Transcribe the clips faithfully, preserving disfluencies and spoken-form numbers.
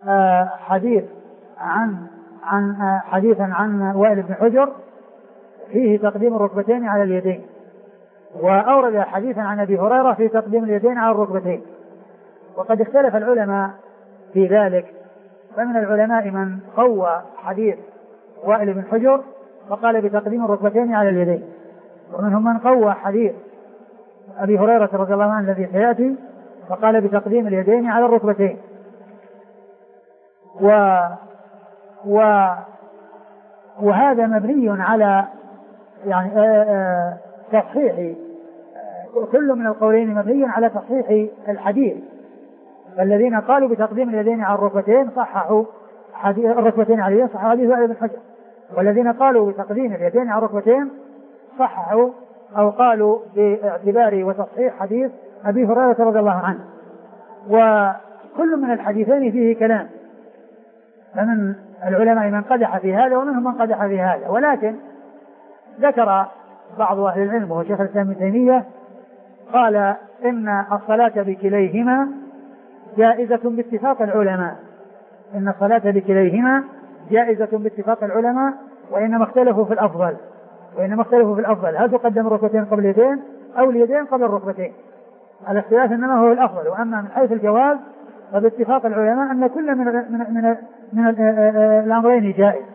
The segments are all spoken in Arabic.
آه حديث عن عن آه حديثا عن وائل بن حجر فيه تقديم الركبتين على اليدين، وأورد حديثا عن أبي هريرة في تقديم اليدين على الركبتين. وقد اختلف العلماء في ذلك، فمن العلماء من قوى حديث وائل بن حجر فقال بتقديم الركبتين على اليدين، ومنهم من قوى حديث أبي هريرة رضي الله عنه الذي سيأتي فقال بتقديم اليدين على الركبتين. و و وهذا مبني على يعني تصحيح، كل من القولين مبني على تصحيح الحديث. فالذين قالوا بتقديم اليدين على الركبتين صححوا حديث الركبتين على اليدين، صححوا حديث وائل بن حجر. والذين قالوا بتقديم اليدين على الركبتين صححوا أو قالوا باعتبار وتصحيح حديث أبي هريرة رضي الله عنه. وكل من الحديثين فيه كلام، فمن العلماء من قدح في هذا ومنهم من قدح في هذا، ولكن ذكر بعض أهل العلم وشيخ الإسلام ابن تيمية قال إن الصلاة بكليهما جائزة باتفاق العلماء، إن الصلاة بكليهما جائزة باتفاق العلماء، وإنما اختلفوا في الأفضل وإنما اختلفوا في الأفضل هل تقدم الركبتين قبل اليدين أو اليدين قبل الركبتين. الاختلاف إنما هو الأفضل. وأما من حيث الجواز فباتفاق العلماء أن كل من من من, من الأمرين جائز.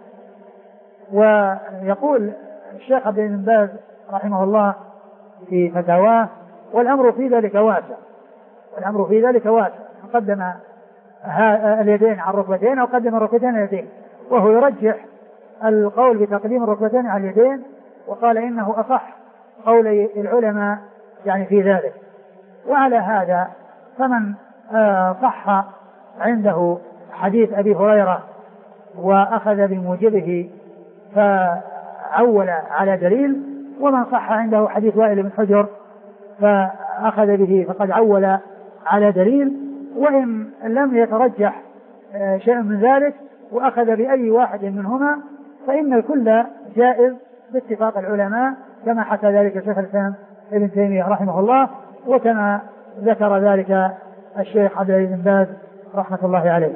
ويقول الشيخ عبد العزيز بن باز رحمه الله في فتاواه والأمر في ذلك واسع، والأمر في ذلك واسع، قدم اليدين على الركبتين أو قدم الركبتين على اليدين، وهو يرجح القول بتقديم الركبتين على اليدين، وقال إنه أصح قولي العلماء يعني في ذلك. وعلى هذا فمن صح عنده حديث أبي هريرة وأخذ بموجبه فعول على دليل، ومن صح عنده حديث وائل بن حجر فأخذ به فقد عول على دليل، وإن لم يترجح شيء من ذلك وأخذ بأي واحد منهما فإن الكل جائز باتفاق العلماء، كما حكى ذلك شيخ الإسلام ابن تيمية رحمه الله، وكما ذكر ذلك الشيخ عبد العزيز بن باز رحمة الله عليه.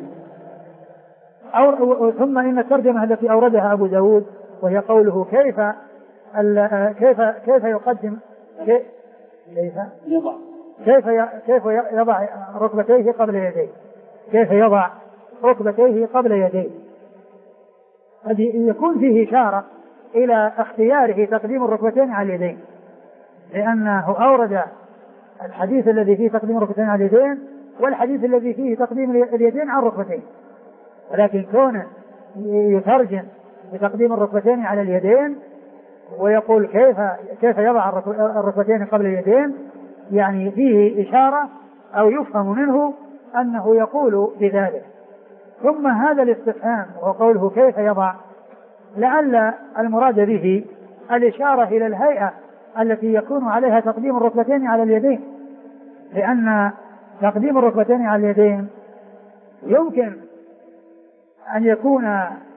ثم إن الترجمة التي أوردها أبو داود وهي قوله كيف كيف كيف يقدم كيف يضع كيف كيف يضع ركبتيه قبل يديه، كيف يضع ركبتيه قبل يديه، قد يكون فيه إشارة إلى اختياره تقديم الركبتين على اليدين، لأنه أورد الحديث الذي فيه تقديم الركبتين على اليدين والحديث الذي فيه تقديم اليدين على الركبتين، ولكن كونه يترجم بتقديم الركبتين على اليدين ويقول كيف كيف يضع الركبتين قبل اليدين، يعني فيه إشارة أو يفهم منه أنه يقول بذلك. ثم هذا الاستفهام وقوله كيف يضع لعل المراد به الإشارة إلى الهيئة التي يكون عليها تقديم الركبتين على اليدين، لأن تقديم الركبتين على اليدين يمكن أن يكون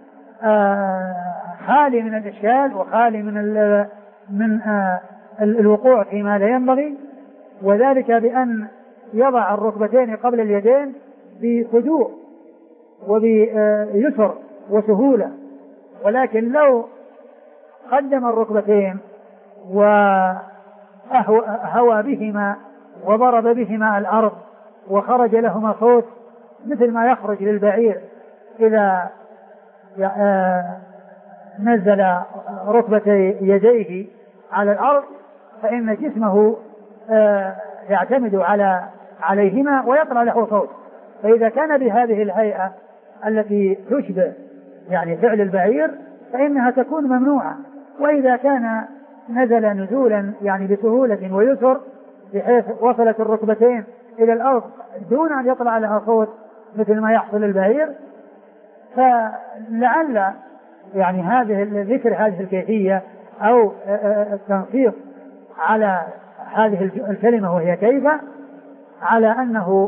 خالي من الإشكال وخالي من ال من الوقوع فيما لا ينبغي، وذلك بأن يضع الركبتين قبل اليدين بهدوء وبيسر وسهولة. ولكن لو قدم الركبتين وهوى بهما وضرب بهما الأرض وخرج لهما صوت مثل ما يخرج للبعير إذا نزل ركبتي يديه على الأرض، فإن جسمه يعتمد على عليهما ويطلع له صوت. فإذا كان بهذه الهيئة التي تشبه يعني فعل البعير فإنها تكون ممنوعة. وإذا كان نزل نزولا يعني بسهولة ويسر بحيث وصلت الركبتين إلى الأرض دون أن يطلع لها صوت مثل ما يحصل البعير، فلعل يعني هذه ذكر هذه الكيفية أو التنصيص على هذه الكلمة وهي كيف على أنه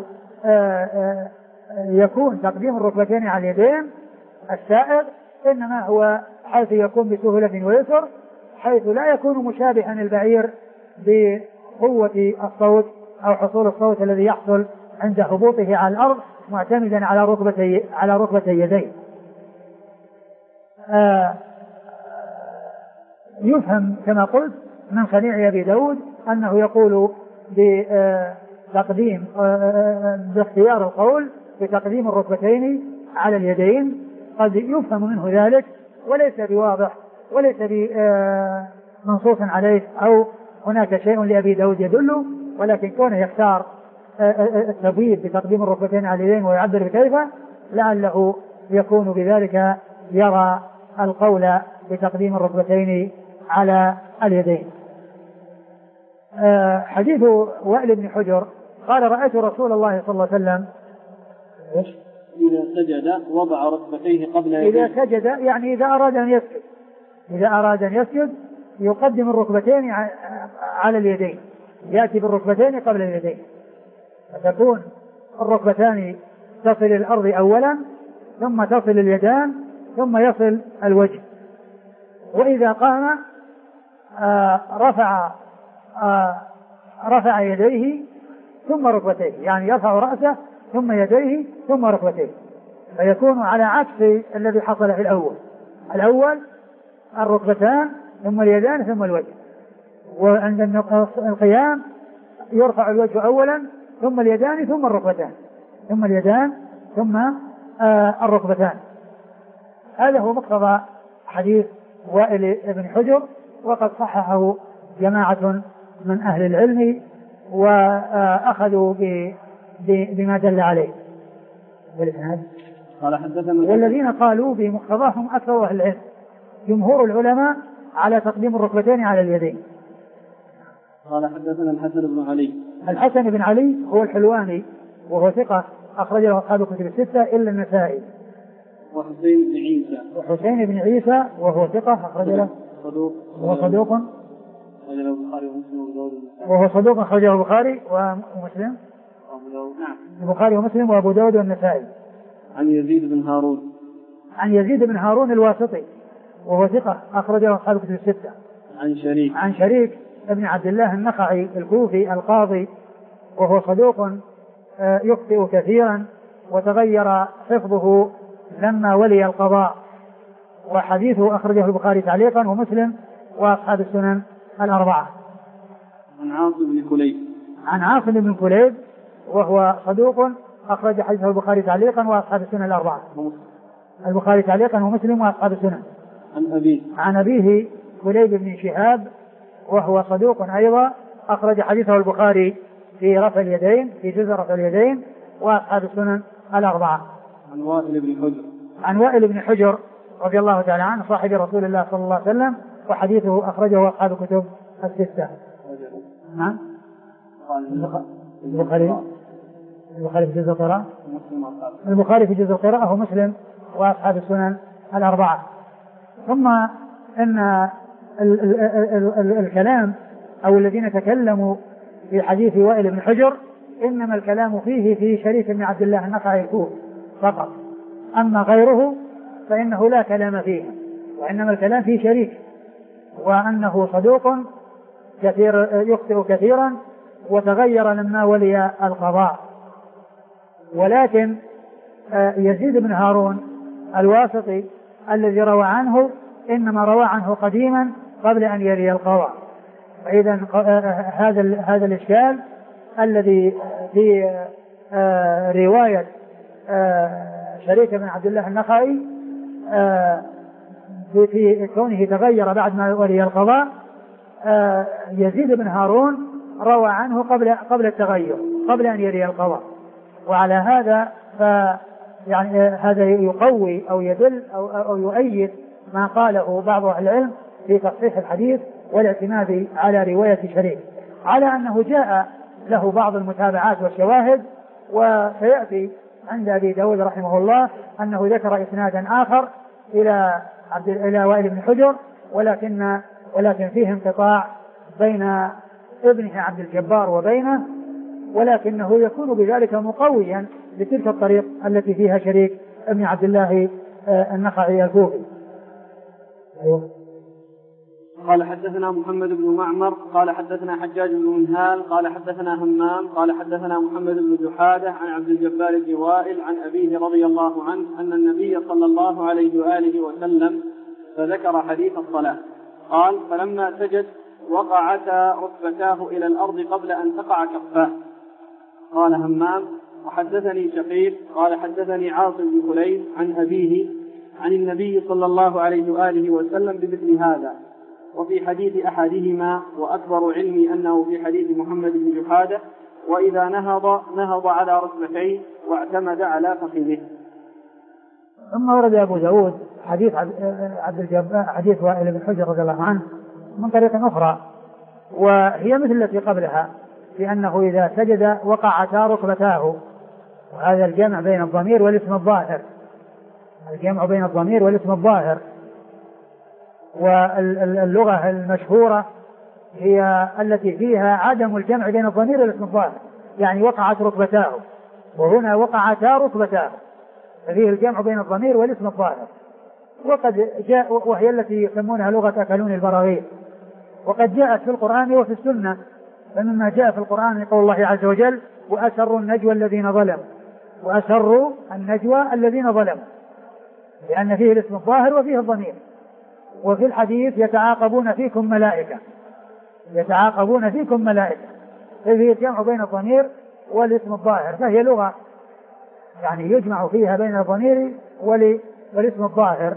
يكون تقديم الركبتين على اليدين السائغ إنما هو حيث يكون بسهولة ويسر، حيث لا يكون مشابها البعير بقوة الصوت أو حصول الصوت الذي يحصل عند هبوطه على الأرض معتمدا على ركبتي على ركبتي يديه. آه يفهم كما قلت من صنيع أبي داود أنه يقول بتقديم باختيار القول بتقديم الركبتين على اليدين، قد يفهم منه ذلك وليس بواضح وليس بمنصوص عليه أو هناك شيء لأبي داود يدل، ولكن كونه يختار التبويب بتقديم الركبتين على اليدين ويعبر بكيف لعله يكون بذلك يرى القول بتقديم الركبتين على اليدين. أه حديث وائل بن حجر قال رأيت رسول الله صلى الله عليه وسلم إذا سجد وضع ركبتيه قبل يديه. إذا سجد يعني إذا أراد أن يسجد إذا أراد أن يسجد يقدم الركبتين على اليدين، يأتي بالركبتين قبل اليدين، فتكون الركبتان تصل الأرض أولا ثم تصل اليدان ثم يصل الوجه. وإذا قام آه رفع آه رفع يديه ثم ركبتيه، يعني يرفع رأسه ثم يديه ثم ركبتيه، فيكون على عكس الذي حصل في الأول. الأول الركبتان ثم اليدان ثم الوجه، وعند القيام يرفع الوجه أولا ثم اليدان ثم الركبتان ثم اليدان ثم آه الركبتان. هذا هو مقتضى حديث وائل بن حجر، وقد صححه جماعة من أهل العلم وأخذوا بما دل عليه. والذين قالوا بمقتضاهم أكثر أهل العلم، جمهور العلماء على تقديم الركبتين على اليدين. قال حدثنا الحسن بن علي. الحسن بن علي هو الحلواني وهو ثقة أخرج له أصحاب الكتب الستة إلا النسائي. وحسين بن عيسى. وحسين بن عيسى وهو ثقة أخرج له صدوق. وهو صدوق أخرج له البخاري ومسلم وأبو داود. وهو صدوق أخرجه البخاري ومسلم. أبو داود. نعم. البخاري ومسلم وأبو داود والنسائي. عن يزيد بن هارون. عن يزيد بن هارون الواسطي وهو ثقة أخرج له أصحاب الكتب الستة. عن شريك. عن شريك ابن عبد الله النخعي الكوفي القاضي وهو صدوق يخطئ كثيرا وتغير حفظه لما ولي القضاء، وحديثه أخرجه البخاري تعليقا ومسلم وأصحاب السنن الأربعة. عن عاصم بن كليب. عن عاصم بن كليب وهو صدوق أخرج حديثه البخاري تعليقا وأصحاب السنن الأربعة. البخاري تعليقا ومسلم وأصحاب السنن. عن أبيه. عن أبيه كليب بن شهاب وهو صدوق أيضا أخرج حديثه البخاري في رفع اليدين في جزء رفع اليدين وأصحاب السنن الأربعة. عن وائل بن حجر. عن وائل بن حجر رضي الله تعالى عنه صاحب رسول الله صلى الله عليه وسلم، وحديثه أخرجه أصحاب الكتب الستة. نعم. البخاري البخاري في جزء القراءة. البخاري في جزء القراءة ومسلم وأصحاب السنن الأربعة. ثم إن ال ال ال ال الكلام أو الذين تكلموا في حديث وائل بن حجر إنما الكلام فيه في شريك بن عبد الله النخعي الكوفي فقط، أما غيره فإنه لا كلام فيه، وإنما الكلام في شريك، وأنه صدوق كثير يخطئ كثيرا وتغير لما ولي القضاء. ولكن يزيد بن هارون الواسطي الذي روى عنه إنما روى عنه قديما قبل أن يلي القضاء، فإذا هذا هذا الإشكال الذي في رواية شريك بن عبد الله النخعي في كونه تغير بعد ما ولي القضاء، يزيد بن هارون روى عنه قبل قبل التغير قبل أن يلي القضاء. وعلى هذا ف يعني هذا يقوي أو يدل أو, أو يؤيد ما قاله بعض أهل العلم في تصحيح الحديث والاعتماد على رواية شريك، على أنه جاء له بعض المتابعات والشواهد، وسيأتي عند أبي داود رحمه الله أنه ذكر إسنادا آخر إلى عبد إلى وائل بن حجر، ولكن ولكن فيه انقطاع بين ابنه عبد الجبار وبينه، ولكنه يكون بذلك مقويا لتلك الطريق التي فيها شريك ابن عبد الله النخعي الكوفي. قال حدثنا محمد بن معمر قال حدثنا حجاج بن منهال قال حدثنا همام قال حدثنا محمد بن جحادة عن عبد الجبار بن وائل عن أبيه رضي الله عنه أن النبي صلى الله عليه وآله وسلم فذكر حديث الصلاة قال فلما سجد وقعتا ركبتاه إلى الأرض قبل أن تقع كفاه. قال همام وحدثني شقيق قال حدثني عاصم بن كليب عن أبيه عن النبي صلى الله عليه وآله وسلم بمثل هذا وفي حديث أحدهما وأكبر علمي أنه في حديث محمد بن جحادة وإذا نهض نهض على ركبتيه واعتمد على فخذه. ثم ورد أبو داود حديث عبد الجبار حديث وائل بن حجر رضي الله عنه من طريق أخرى وهي مثل التي قبلها لأنه إذا سجد وقعتا ركبتاه وهذا الجمع بين الضمير والاسم الظاهر الجمع بين الضمير والاسم الظاهر. واللغة المشهورة هي التي فيها عدم الجمع بين الضمير والاسم الظاهر يعني وقعت ركبتاه وهنا وقعتا ركبتاه ففيه الجمع بين الضمير والاسم الظاهر. وقد جاء وهي التي يسمونها لغة أكلون البراغيث وقد جاءت في القرآن وفي السنة. فمما جاء في القرآن قول الله عز وجل وأسروا النجوى الذين ظلموا وأسروا النجوى الذين ظلموا لأن فيه الاسم الظاهر وفيه الضمير. وفي الحديث يتعاقبون فيكم ملائكة يتعاقبون فيكم ملائكة ففيه الجمع بين الضمير والاسم الظاهر فهي لغة يعني يجمع فيها بين الضمير والاسم الظاهر.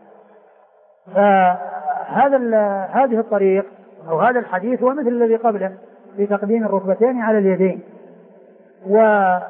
فهذا هذه الطريق أو هذا الحديث هو مثل الذي قبله في تقديم الركبتين على اليدين. و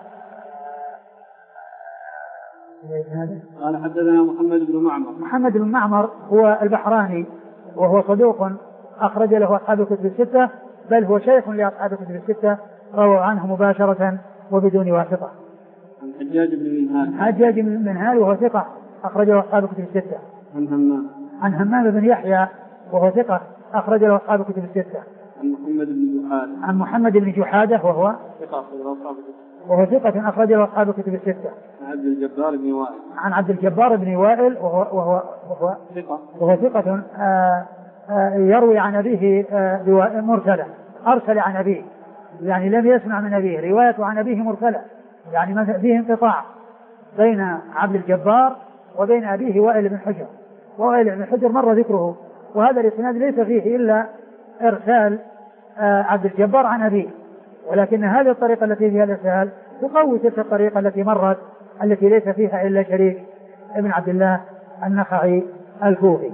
قال حدثنا محمد بن معمر محمد بن معمر هو البحراني وهو صدوق أخرج له أصحاب الكتب الستة بل هو شيخ لأصحاب الكتب الستة رووا عنه مباشرة وبدون واسطة. عن حجاج بن منهال حجاج بن منهال وهو ثقة أخرج له أصحاب الكتب الستة. عن همام عن همام بن يحيى وهو ثقة أخرج له أصحاب الكتب الستة. عن محمد بن جحادة عن محمد بن جحادة وهو ثقة أخرج له أصحاب الكتب وهو ثقة أخرج له أصحاب الكتب الستة. عن عبد الجبار بن وائل عن عبد الجبار بن وائل وهو وهو وهو ثقة وهو ثقة آآ آآ يروي عن أبيه مرسلا أرسل عن أبيه يعني لم يسمع من أبيه روايته عن أبيه مرسلا يعني فيه انقطاع بين عبد الجبار وبين أبيه وائل بن حجر. وائل بن حجر مر ذكره وهذا الإسناد ليس فيه إلا إرسال عبد الجبار عن أبيه ولكن هذه الطريقة التي فيها الإرسال تقوي تلك الطريقة التي مرت التي ليس فيها إلا شريك ابن عبد الله النخعي الكوفي.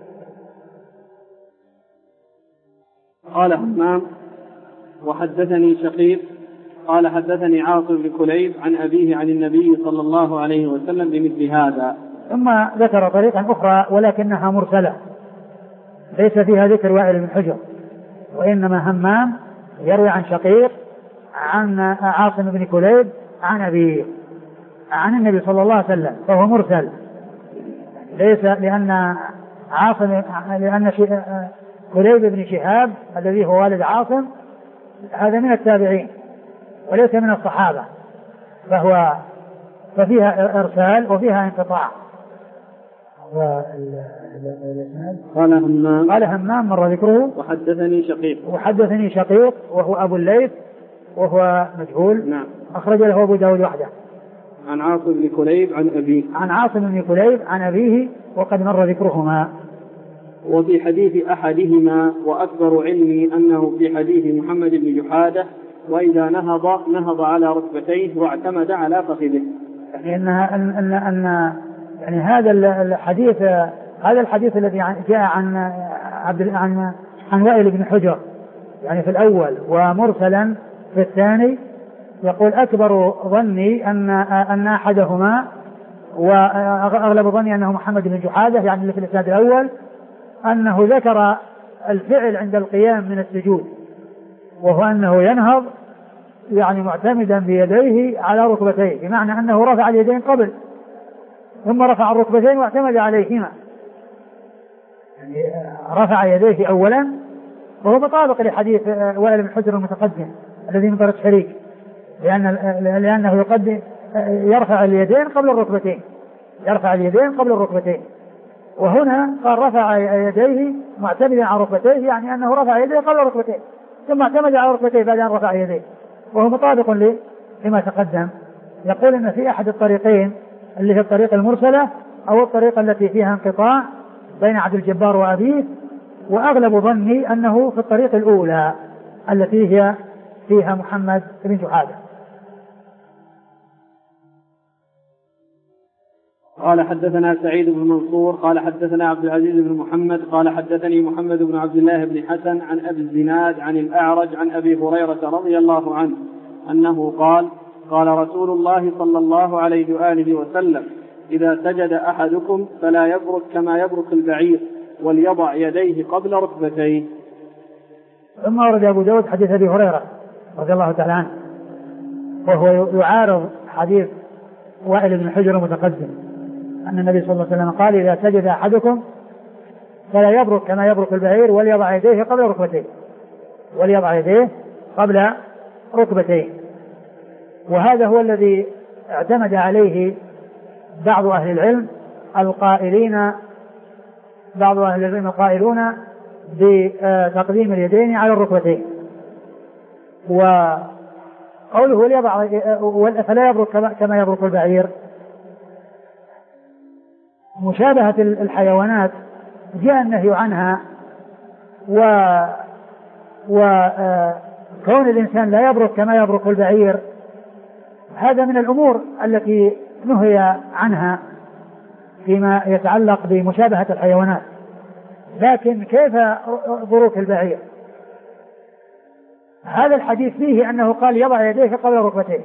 قال همام وحدثني شقيق قال حدثني عاصم بن كليب عن أبيه عن النبي صلى الله عليه وسلم بمثل هذا. ثم ذكر طريقا أخرى ولكنها مرسلة ليس فيها ذكر وائل بن حجر وإنما همام يروي عن شقيق عن عاصم بن كليب عن أبيه عن النبي صلى الله عليه وسلم فهو مرسل ليس لأن عاصم لأن كليب بن شهاب الذي هو والد عاصم هذا من التابعين وليس من الصحابة فهو ففيها إرسال وفيها انقطاع. قال همام قال همام مر ذكره وحدثني شقيق وحدثني شقيق وهو أبو الليث وهو مجهول نعم أخرج له أبو داود وحده. عن عاصم بن كليب عن أبيه عن عاصم بن كليب عن أبيه وقد مر ذكرهما. وفي حديث أحدهما وأكبر علمي أنه في حديث محمد بن جحادة وإذا نهض نهض على ركبتيه واعتمد على فخذه. يعني أنها أن أن أن يعني هذا الحديث هذا الحديث الذي جاء عن عبد عن عن وائل بن حجر يعني في الأول ومرسلا في الثاني يقول أكبر ظني أن أن أحدهما وأغلب ظني أنه محمد بن جحادة يعني اللي في الإسناد الأول أنه ذكر الفعل عند القيام من السجود وهو أنه ينهض يعني معتمدا بيديه على ركبتيه بمعنى أنه رفع اليدين قبل ثم رفع الركبتين واعتمد عليهما يعني رفع يديه أولا وهو مطابق لحديث وائل بن حجر المتقدم الذي من طريق شريك لأن لأنه يقدم يرفع اليدين قبل الركبتين يرفع اليدين قبل الركبتين وهنا قال رفع يديه معتمدا على ركبتيه، يعني أنه رفع يديه قبل ركبتيه ثم اعتمد على ركبتيه بعد أن رفع يديه، وهو مطابق لما تقدم. يقول إن في أحد الطريقين اللي هي الطريق المرسلة أو الطريقة التي فيها انقطاع بين عبد الجبار وأبيه، وأغلب ظني أنه في الطريق الأولى التي هي فيها محمد بن جحادة. قال حدثنا سعيد بن منصور قال حدثنا عبد العزيز بن محمد قال حدثني محمد بن عبد الله بن حسن عن أبي الزناد عن الأعرج عن أبي هريرة رضي الله عنه أنه قال قال رسول الله صلى الله عليه وآله وسلم إذا سجد أحدكم فلا يبرك كما يبرك البعير وليضع يديه قبل ركبتيه. ثم ورد أبو داود حديث أبي هريرة رضي الله تعالى عنه، وهو يعارض حديث وائل بن حجر المتقدم أن النبي صلى الله عليه وسلم قال إذا سجد أحدكم فلا يبرك كما يبرك البعير وليضع يديه قبل ركبتيه وليضع يديه قبل ركبتيه. وهذا هو الذي اعتمد عليه بعض أهل العلم القائلين بعض أهل العلم القائلون بتقديم اليدين على الركبتين. وقوله وليضع فلا يبرك كما يبرك البعير مشابهة الحيوانات جاء النهي عنها، و وكون الإنسان لا يبرك كما يبرك البعير هذا من الأمور التي نهي عنها فيما يتعلق بمشابهة الحيوانات. لكن كيف بروك البعير؟ هذا الحديث فيه أنه قال يضع يديه قبل ركبتيه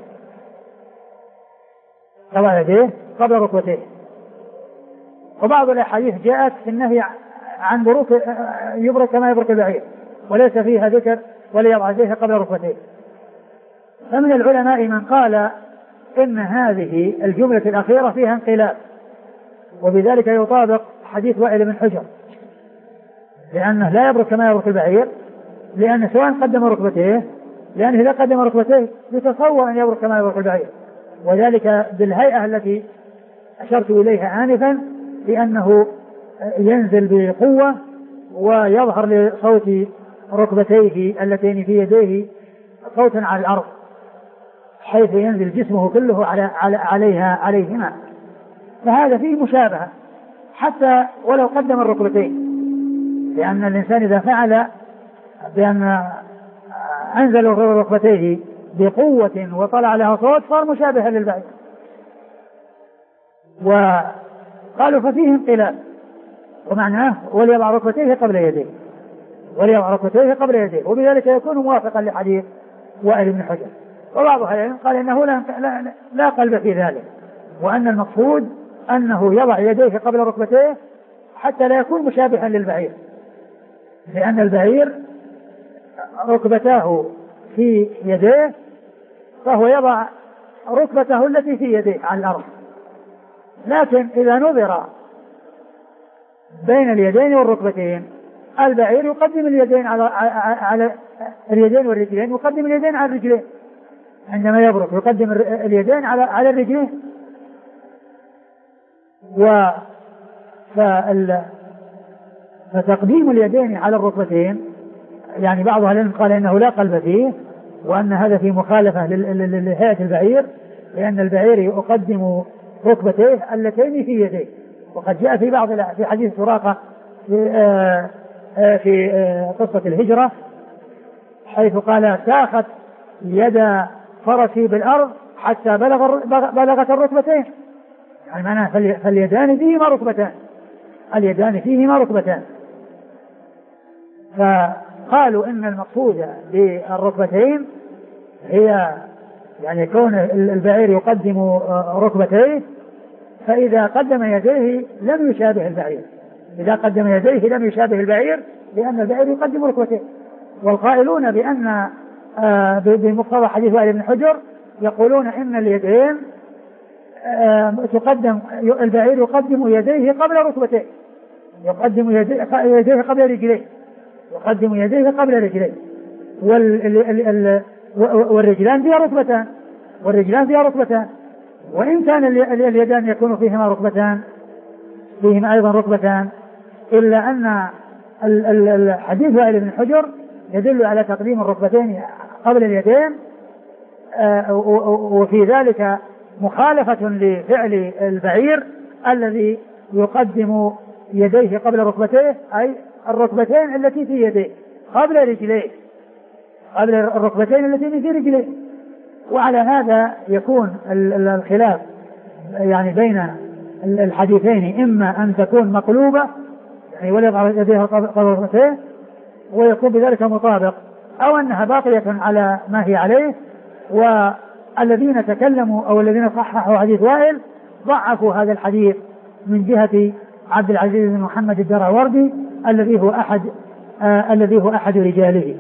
يضع يديه قبل ركبتيه وبعض الأحاديث جاءت في النهي عن بروك يبرك كما يبرك البعير وليس فيها ذكر وليضع يديه قبل ركبتيه. فمن العلماء من قال إن هذه الجملة الأخيرة فيها انقلاب، وبذلك يطابق حديث وائل بن حجر، لأنه لا يبرك كما يبرك البعير، لأنه سواء قدم ركبتيه، لأنه إذا قدم ركبتيه يتصور أن يبرك كما يبرك البعير، وذلك بالهيئة التي أشرت إليها آنفا، لأنه ينزل بقوة ويظهر لصوت ركبتيه اللتين في يديه صوتا على الأرض، حيث ينزل جسمه كله على عليها عليهما. فهذا فيه مشابهة حتى ولو قدم الركبتين، لأن الإنسان إذا فعل بأن أنزل ركبتيه بقوة وطلع لها صوت صار مشابها للبعير. وقالوا ففيه انقلاب، ومعناه وليضع ركبتيه قبل يديه وليضع ركبتيه قبل يديه وبذلك يكون موافقا لحديث وائل بن حجر. وبعض أهل العلم قال إنه لا, لا, لا قلب في ذلك، وأن المقصود أنه يضع يديه قبل ركبتيه حتى لا يكون مشابها للبعير، لأن البعير ركبتاه في يديه فهو يضع ركبته التي في يديه على الأرض. لكن إذا نظر بين اليدين والركبتين البعير يقدم اليدين على على اليدين والرجلين يقدم اليدين على الرجلين، عندما يبرك يقدم اليدين على على الرجلين. و فتقديم اليدين على الركبتين يعني بعض أهل العلم قال إنه لا قلب فيه، وأن هذا في مخالفة لهيئة البعير، لأن البعير يقدم ركبتيه اللتين في يديه. وقد جاء في بعض في حديث سراقة في, آآ آآ في آآ قصة الهجرة حيث قال ساخت يد فرسي بالأرض حتى بلغ بلغت الركبتين، يعني معناه فاليدان فيهما ركبتان اليدان فيهما ركبتان. فقالوا إن المقصود بالركبتين هي يعني كون البعير يقدم ركبتيه، فإذا قدم يديه لم يشابه البعير إذا قدم يديه لم يشابه البعير لأن البعير يقدم ركبتيه. والقائلون بأن بمقتضى حديث وائل بن حجر يقولون إن اليدين تقدم البعير يقدم يديه قبل ركبتيه يقدم يديه قبل رجليه يقدم يديه قبل رجليه والرجلان فيها ركبتان والرجلان فيها ركبتان وإن كان اليدان يكون فيهما ركبتان فيهما أيضا ركبتان، إلا أن الحديث وائل بن حجر يدل على تقديم الركبتين قبل اليدين، وفي ذلك مخالفة لفعل البعير الذي يقدم يديه قبل ركبتيه، أي الركبتين التي في يديه قبل رجليه، قبل الركبتين التي في رجليه. وعلى هذا يكون الخلاف يعني بين الحديثين، إما أن تكون مقلوبة يعني وليضع يديه قبل ركبتيه ويكون بذلك مطابق، أو أنها باقية على ما هي عليه. والذين تكلموا أو الذين صححوا حديث وائل ضعفوا هذا الحديث من جهة عبد العزيز بن محمد الدراوردي الذي هو أحد آه الذي هو أحد رجاله.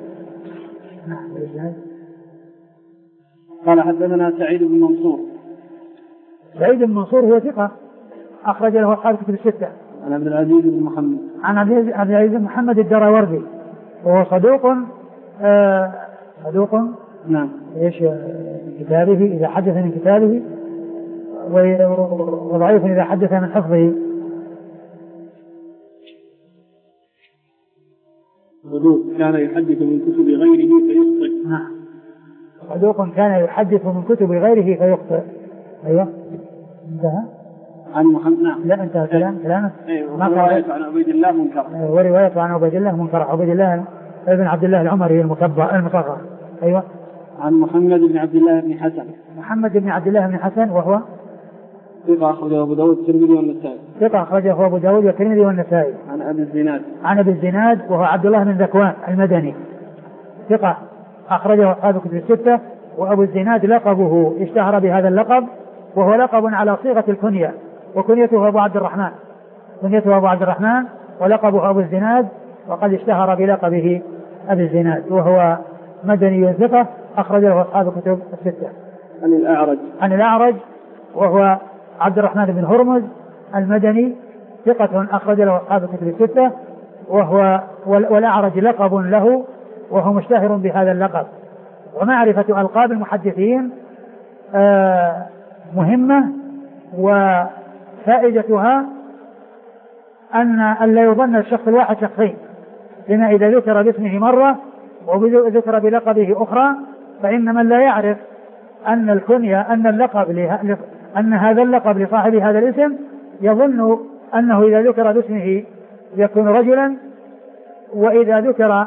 قال حدثنا سعيد بن منصور. سعيد بن منصور هو ثقة أخرج له أصحاب الكتب الستة. عن عبد العزيز بن محمد. عن عبد العزيز بن محمد الدراوردي وهو صدوق آه صدوق نعم. ايش كتابه إذا حدث من كتابه، وضعيف إذا حدث من حفظه. صدوق كان يحدث من كتب غيره فيخطئ. نعم. صدوق كان يحدث من كتب غيره فيخطئ. أيوة انتهى. عن محمد. نعم. لا انتهى كلام كلامه. أيوة. ورواية عن عبيد الله منكر. ورواية عن عبيد الله منكر. عبيد الله ابن عبد الله العمري المكبر المصغر. أيوة. عن محمد بن عبد الله بن حسن. محمد بن عبد الله بن حسن وهو ثقة أخرجه أبو داود والترمذي والنسائي. ثقة أخرجه أبو داود والترمذي والنسائي. عن أبي الزناد. عن أبي الزناد وهو عبد الله بن ذكوان المدني ثقة أخرجه أصحاب الكتب الستة. وأبو الزناد لقبه اشتهر بهذا اللقب، وهو لقب على صيغة الكنية، وكنيته أبو عبد الرحمن كنيته أبو عبد الرحمن ولقبه أبو الزناد، وقد اشتهر بلقبه أبي الزناد، وهو مدني ثقة أخرجه أصحاب الكتب الستة. عن الأعرج. عن الأعرج وهو عبد الرحمن بن هرمز المدني ثقة أخرج له أصحاب الكتب الستة، وهو والأعرج لقب له وهو مشتهر بهذا اللقب. ومعرفة ألقاب المحدثين آه مهمة، وفائدتها أن لا يظن الشخص الواحد شخصين، لما إذا ذكر باسمه مرة وذكر بلقبه أخرى فإن من لا يعرف أن الكنية أن اللقب له أن هذا اللقب لصاحب هذا الاسم يظن أنه إذا ذكر باسمه يكون رجلا، وإذا ذكر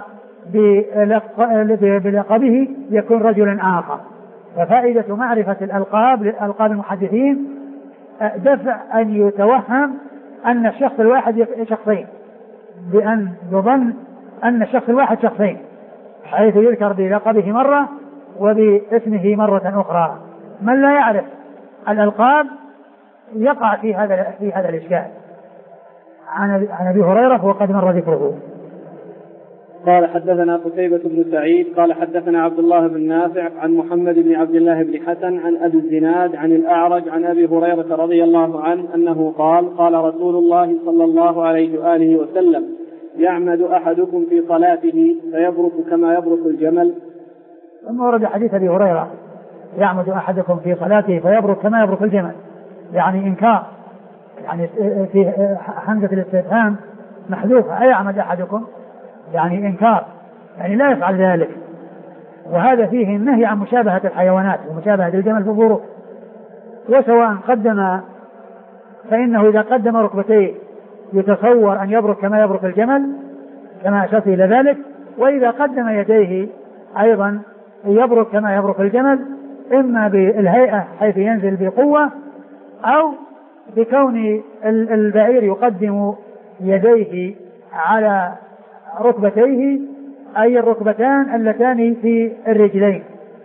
بلقبه يكون رجلا آخر. ففائدة معرفة الألقاب لألقاب المحدثين دفع أن يتوهم أن الشخص الواحد شخصين، بأن يظن أن الشخص الواحد شخصين، حيث يذكر بلقبه مرة وباسمه مرة أخرى. من لا يعرف الألقاب يقع في هذا في هذا الإشكال. عن أبي هريرة وقد مر ذكره. قال حدثنا قتيبة بن سعيد قال حدثنا عبد الله بن نافع عن محمد بن عبد الله بن حسن عن أبي الزناد عن الأعرج عن أبي هريرة رضي الله عنه أنه قال قال رسول الله صلى الله عليه وآله وسلم يعمد أحدكم في صلاته فيبرك كما يبرك الجمل. ثم ورد حديث أبي هريرة يعمد أحدكم في صلاته فيبرك كما يبرك الجمل، يعني إنكار، يعني في همزة الاستفهام محذوفة، أيعمد أحدكم يعني إنكار، يعني لا يفعل ذلك. وهذا فيه النهي عن مشابهة الحيوانات ومشابهة الجمل في البروك. وسواء قدم فإنه إذا قدم ركبتيه يتصور أن يبرك كما يبرك الجمل كما أشرت إلى ذلك، وإذا قدم يديه أيضا يبرك كما يبرك الجمل، إما بالهيئة حيث ينزل بقوة، أو بكون البعير يقدم يديه على ركبتيه، أي الركبتان اللتان في الرجلين.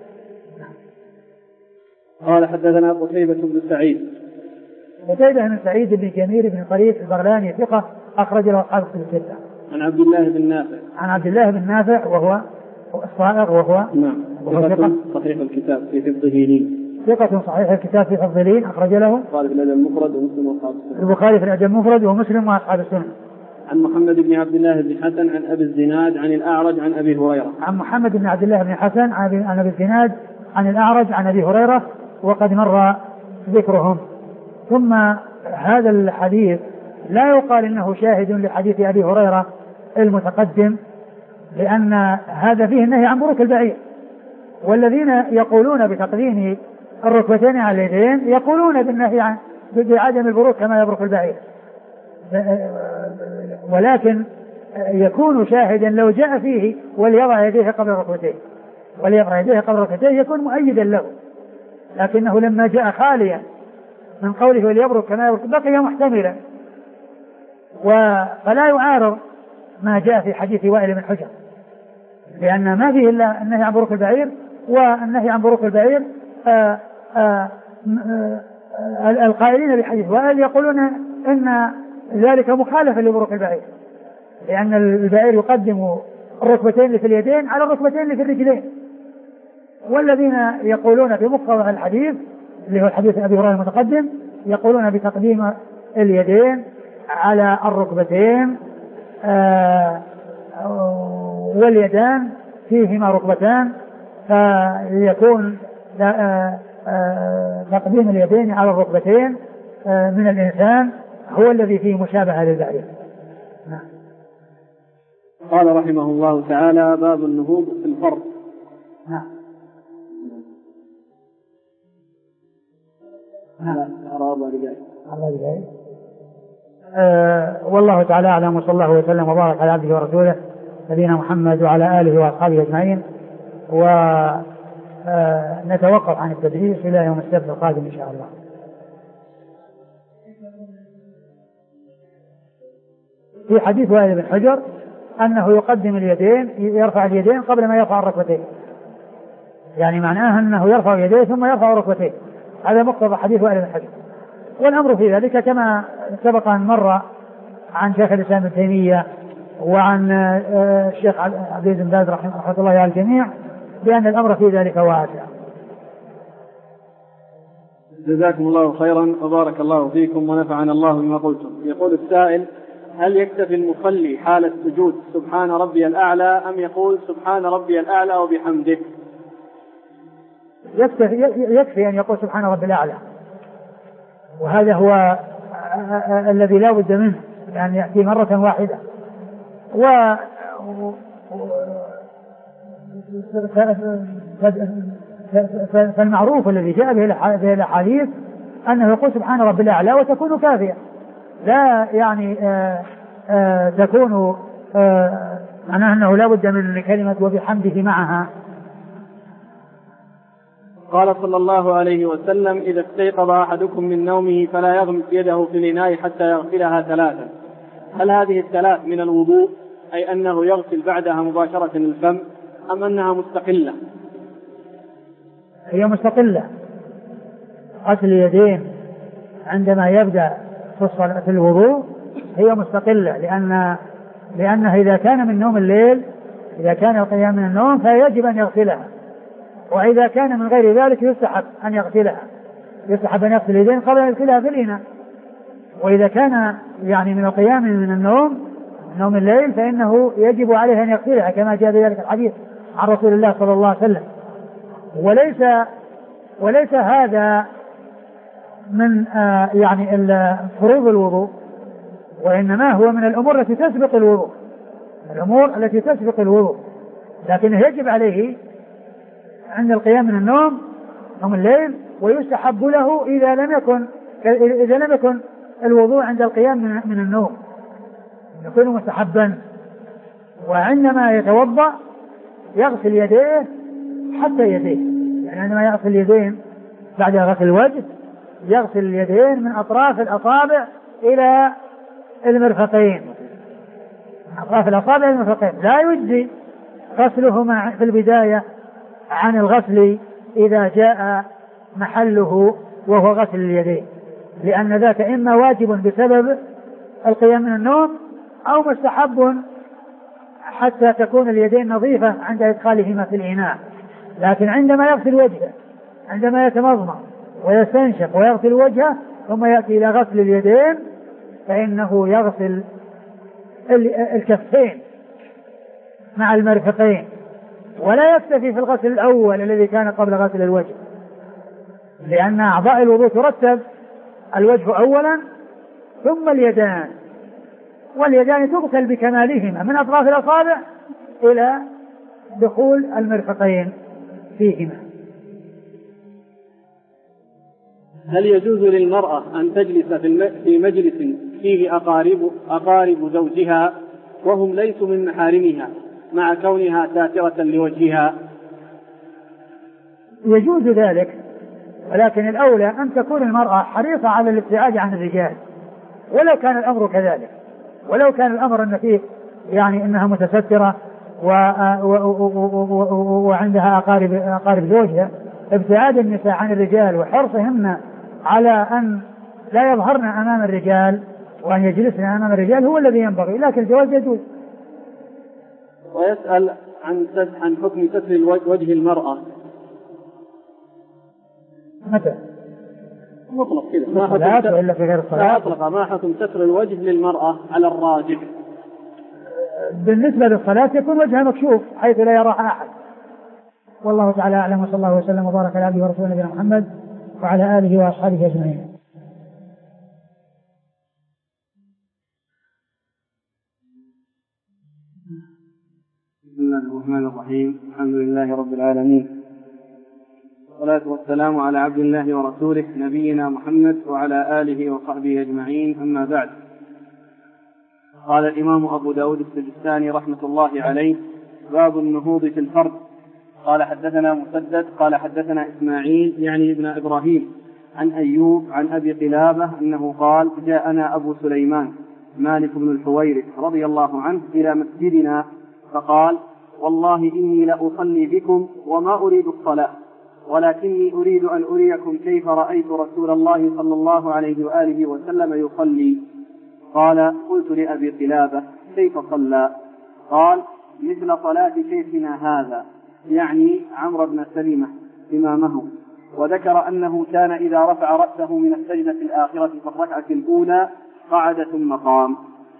قال حدثنا قتيبة بن سعيد. قتيبة بن سعيد بن جميل بن طريف البغلاني ثقة أخرج له أصحاب الكتب الستة. عن عبد الله بن نافع. عن عبد الله بن نافع وهو الصائغ وهو نعم ثقة صحيح الكتاب في حفظه لين. ثقة صحيح الكتاب في حفظه لين أخرج له البخاري في الأدب المفرد ومسلم وأصحاب السنن. البخاري في الأدب المفرد ومسلم وأصحاب السنن. عن محمد بن عبد الله بن حسن عن أبي الزناد عن الأعرج عن أبي هريرة. عن محمد بن عبد الله بن حسن عن أبي الزناد عن الأعرج عن أبي هريرة وقد مر ذكرهم. ثم هذا الحديث لا يقال إنه شاهد لحديث أبي هريرة المتقدم، لأن هذا فيه النهي عن بروك البعير. والذين يقولون بتقديم الركبتين على اليدين يقولون بالنهي عن بعدم البروك كما يبرك البعير، ولكن يكون شاهدا لو جاء فيه وليضع يديه قبل الركبتين وليضع يديه قبل الركبتين يكون مؤيدا له، لكنه لما جاء خاليا من قوله وليبرك كما يبرك بقي محتملا، فلا يعارض ما جاء في حديث وائل بن حجر، لأن ما فيه إلا النهي عن بروك البعير، والنهي عن بروك البعير آآ آآ آآ القائلين بحديث وائل يقولون إن ذلك مخالف لبروك البعير، لأن البعير يقدم الركبتين اللي في اليدين على الركبتين اللي في الرجلين. والذين يقولون بمقتضى الحديث اللي هو الحديث أبي هريرة المتقدم يقولون بتقديم اليدين على الركبتين، واليدان فيهما ركبتان، فيكون تقديم اليدين على الركبتين من الإنسان هو الذي فيه مشابهة للبعير. قال رحمه الله تعالى: باب النهوض في الفرض. نعم. نعم. أه والله تعالى أعلم، وصلى الله وسلم وبارك على عبده ورسوله نبينا محمد وعلى آله وأصحابه أجمعين، ونتوقف عن التدريس إلى يوم السبت القادم إن شاء الله. في حديث وائل بن حجر أنه يقدم اليدين، يرفع اليدين قبل ما يرفع الركبتين، يعني معناه أنه يرفع يديه ثم يرفع ركبتيه، هذا مقتضى حديث وائل بن حجر. والأمر في ذلك كما سبق أن مر عن شيخ الإسلام ابن تيمية وعن الشيخ عبد العزيز بن باز رحمه الله على الجميع، بأن الأمر في ذلك واسع. جزاكم الله خيرا وبارك الله فيكم ونفعنا الله بما قلتم. يقول السائل: هل يكتفي المصلي حال السجود سبحان ربي الأعلى أم يقول سبحان ربي الأعلى وبحمده؟ يكفي, يكفي أن يقول سبحان ربي الأعلى، وهذا هو الذي لا بد منه، يعني يأتي مرة واحدة. و فالمعروف الذي جاء به الأحاديث أنه يقول سبحان ربي الأعلى وتكون كافية، لا يعني آآ آآ تكون معناه أنه لا بد من كلمة وبحمده معها. قال صلى الله عليه وسلم: إذا استيقظ أحدكم من نومه فلا يغمس يده في الإناء حتى يغسلها ثلاثا. هل هذه الثلاث من الوضوء، أي أنه يغسل بعدها مباشرة الفم، أم أنها مستقلة؟ هي مستقلة. غسل اليدين عندما يبدأ في الوضوء هي مستقلة، لأن لأنه إذا كان من نوم الليل، إذا كان القيام من النوم فيجب أن يغسلها، وإذا كان من غير ذلك يستحب أن يغسلها، يستحب أن يغسل اليدين قبل أن يغسلها في الإناء. وإذا كان يعني من القيام من النوم نوم الليل فإنه يجب عليه أن يغسلها كما جاء بذلك الحديث عن رسول الله صلى الله عليه وسلم. وليس وليس هذا من آه يعني فروض الوضوء، وإنما هو من الأمور التي تسبق الوضوء، الأمور التي تسبق الوضوء، لكنه يجب عليه عند القيام من النوم نوم الليل، ويستحب له إذا لم يكن إذا لم يكن الوضوء عند القيام من النوم يكون مستحبا. وعندما يتوضأ يغسل يديه حتى يديه، يعني عندما يغسل اليدين بعد غسل الوجه يغسل اليدين من أطراف الأصابع إلى المرفقين، أطراف الأصابع إلى المرفقين. لا يجزي غسلهما في البداية عن الغسل إذا جاء محله وهو غسل اليدين، لأن ذاك إما واجب بسبب القيام من النوم أو مستحب حتى تكون اليدين نظيفة عند إدخالهما في الإناء. لكن عندما يغسل وجهه، عندما يتمضمض ويستنشق ويغسل وجهه ثم يأتي إلى غسل اليدين فإنه يغسل الكفين مع المرفقين، ولا يكتفي في الغسل الأول الذي كان قبل غسل الوجه، لأن أعضاء الوضوء ترتب الوجه أولا ثم اليدان، واليدان تغسل بكمالهما من أطراف الأصابع إلى دخول المرفقين فيهما. هل يجوز للمرأة أن تجلس في مجلس فيه أقارب, أقارب زوجها وهم ليسوا من محارمها مع كونها ساترة لوجهها؟ يجوز ذلك، ولكن الأولى أن تكون المرأة حريصة على الابتعاد عن الرجال ولو كان الأمر كذلك، ولو كان الأمر أن فيه يعني أنها متسترة وعندها أقارب, أقارب زوجها. ابتعاد النساء عن الرجال وحرصهن على أن لا يظهرن أمام الرجال وأن يجلسن أمام الرجال هو الذي ينبغي، لكن الجواز يجوز. ويسأل عن عن حكم ستر وجه المرأة. متى؟ مطلق كذا ما حكم ولا في غير الصلاة؟ أطلق ما حكم ستر الوجه للمرأة على الراجح؟ بالنسبة للصلاة يكون وجهها مكشوف حيث لا يراها أحد. والله تعالى أعلم، وصلى الله وسلم وبارك على عبده ورسوله نبينا محمد وعلى آله وأصحابه أجمعين. بسم الله الرحمن الرحيم. الحمد لله رب العالمين، والصلاة والسلام على عبد الله ورسوله نبينا محمد وعلى آله وصحبه أجمعين، أما بعد. قال الإمام أبو داود السجستاني رحمة الله عليه: باب النهوض في الفرد. قال حدثنا مسدد قال حدثنا إسماعيل يعني ابن إبراهيم عن أيوب عن أبي قلابة أنه قال: جاءنا أبو سليمان مالك بن الحويرث رضي الله عنه إلى مسجدنا فقال: والله إني لأصلي بكم وما أريد الصلاة، ولكني أريد أن أريكم كيف رأيت رسول الله صلى الله عليه وآله وسلم يصلي. قال: قلت لأبي قلابة: كيف صلى؟ قال: مثل صلاة شيخنا هذا، يعني عمرو بن سلمة إمامه. وذكر أنه كان إذا رفع رأسه من السجدة الآخرة في الركعة الأولى قعد ثم قام.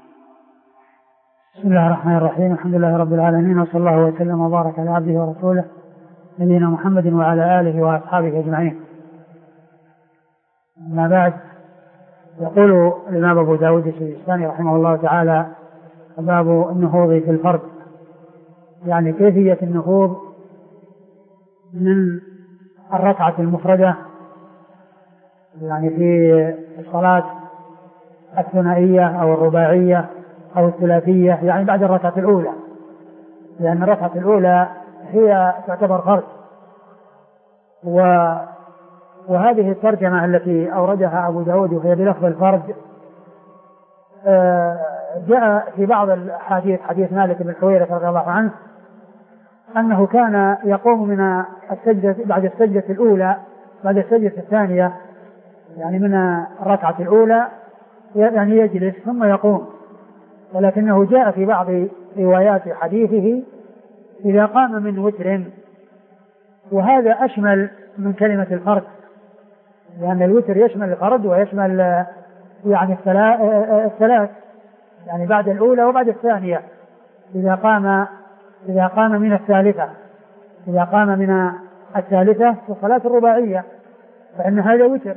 بسم الله الرحمن الرحيم. الحمد لله رب العالمين، وصلى الله وسلم وبارك على عبده ورسوله نبينا محمد وعلى آله وأصحابه أجمعين. أما بعد، يقول الإمام أبو داود السجستاني رحمه الله تعالى: باب النهوض في الفرد، يعني كيفية النهوض من الركعة المفردة، يعني في الصلاة الثنائية أو الرباعية أو الثلاثية، يعني بعد الركعة الأولى، لأن الركعة الأولى هي تعتبر فرد. و وهذه الترجمة التي أوردها أبو داود وهي بلفظ الفرد جاء في بعض الحديث حديث مالك بن الحويرث رضي الله عنه أنه كان يقوم من السجدة بعد السجدة الأولى بعد السجدة الثانية، يعني من الركعة الأولى، يعني يجلس ثم يقوم. ولكنه جاء في بعض روايات حديثه إذا قام من وتر، وهذا أشمل من كلمة الفرد، لأن الوتر يشمل الفرد ويشمل يعني الثلاث، يعني بعد الأولى وبعد الثانية. إذا قام إذا قام من الثالثة إذا قام من الثالثة في الصلاة الرباعية فإن هذا وتر.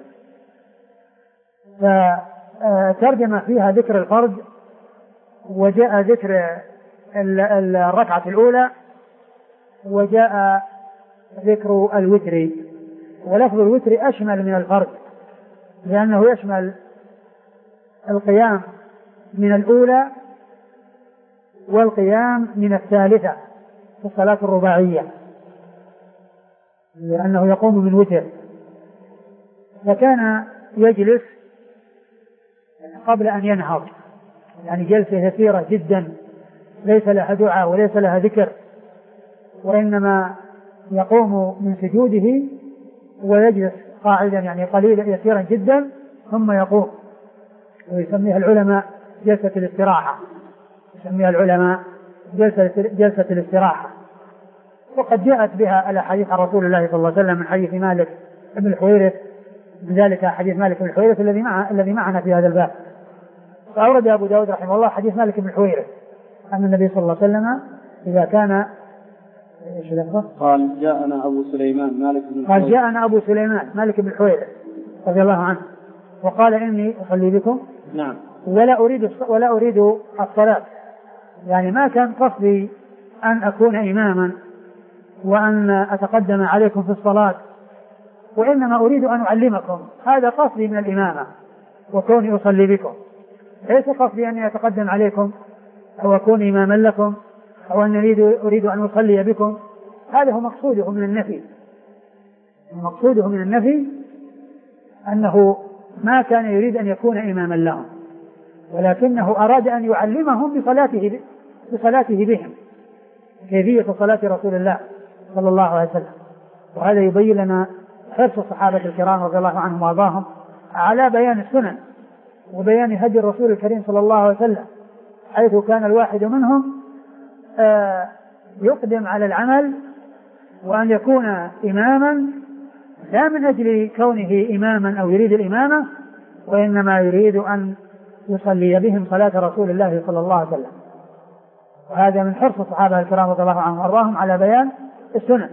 فترجم فيها ذكر الفرد، وجاء ذكر الركعة الأولى، وجاء ذكر الوتر. ولفظ الوتر أشمل من الفرد، لأنه يشمل القيام من الأولى والقيام من الثالثة في الصلاة الرباعية، لأنه يقوم من وتر. فكان يجلس قبل أن ينهض، يعني جلسة يسيرة جدا ليس لها دعاء وليس لها ذكر، وإنما يقوم من سجوده ويجلس قاعدا يعني قليلا يسيرا جدا ثم يقوم، ويسميها العلماء جلسة الاستراحة يسميها العلماء جلسة, جلسة الاستراحة. وقد جاءت بها الأحاديث عن رسول الله صلى الله عليه وسلم من حديث مالك بن الحويرث، من ذلك حديث مالك بن الحويرث الذي مع الذي معنا في هذا الباب. فأورد أبو داود رحمه الله حديث مالك بن الحويرث أن النبي صلى الله عليه وسلم إذا كان قال: جاءنا أبو سليمان مالك بن قال جاءنا أبو سليمان مالك بن الحويرث رضي الله عنه، وقال: إني أصلي بكم نعم. ولا أريد ولا أريد الصلاة، يعني ما كان قصدي أن أكون إماما وأن أتقدم عليكم في الصلاة، وإنما أريد أن أعلمكم، هذا قصدي من الإمامة وكوني أصلي بكم، ليس قصدي أني أتقدم عليكم أو أكون إماما لكم أو أن أريد, أريد أن أصلي بكم. هذا هو مقصوده من النفي. مقصوده من النفي أنه ما كان يريد أن يكون إماما لهم، ولكنه أراد أن يعلمهم بصلاته بصلاته بهم، كيفية صلاة رسول الله صلى الله عليه وسلم. وهذا يبين لنا حرص الصحابة الكرام رضي الله عنهم وارضاهم على بيان السنن وبيان هدي الرسول الكريم صلى الله عليه وسلم، حيث كان الواحد منهم آه يقدم على العمل وأن يكون إماما، لا من أجل كونه إماما أو يريد الإمامة، وإنما يريد أن يصلي بهم صلاة رسول الله صلى الله عليه وسلم. وهذا من حرص الصحابة الكرام رضي الله عنهم وارضاهم على بيان السنن.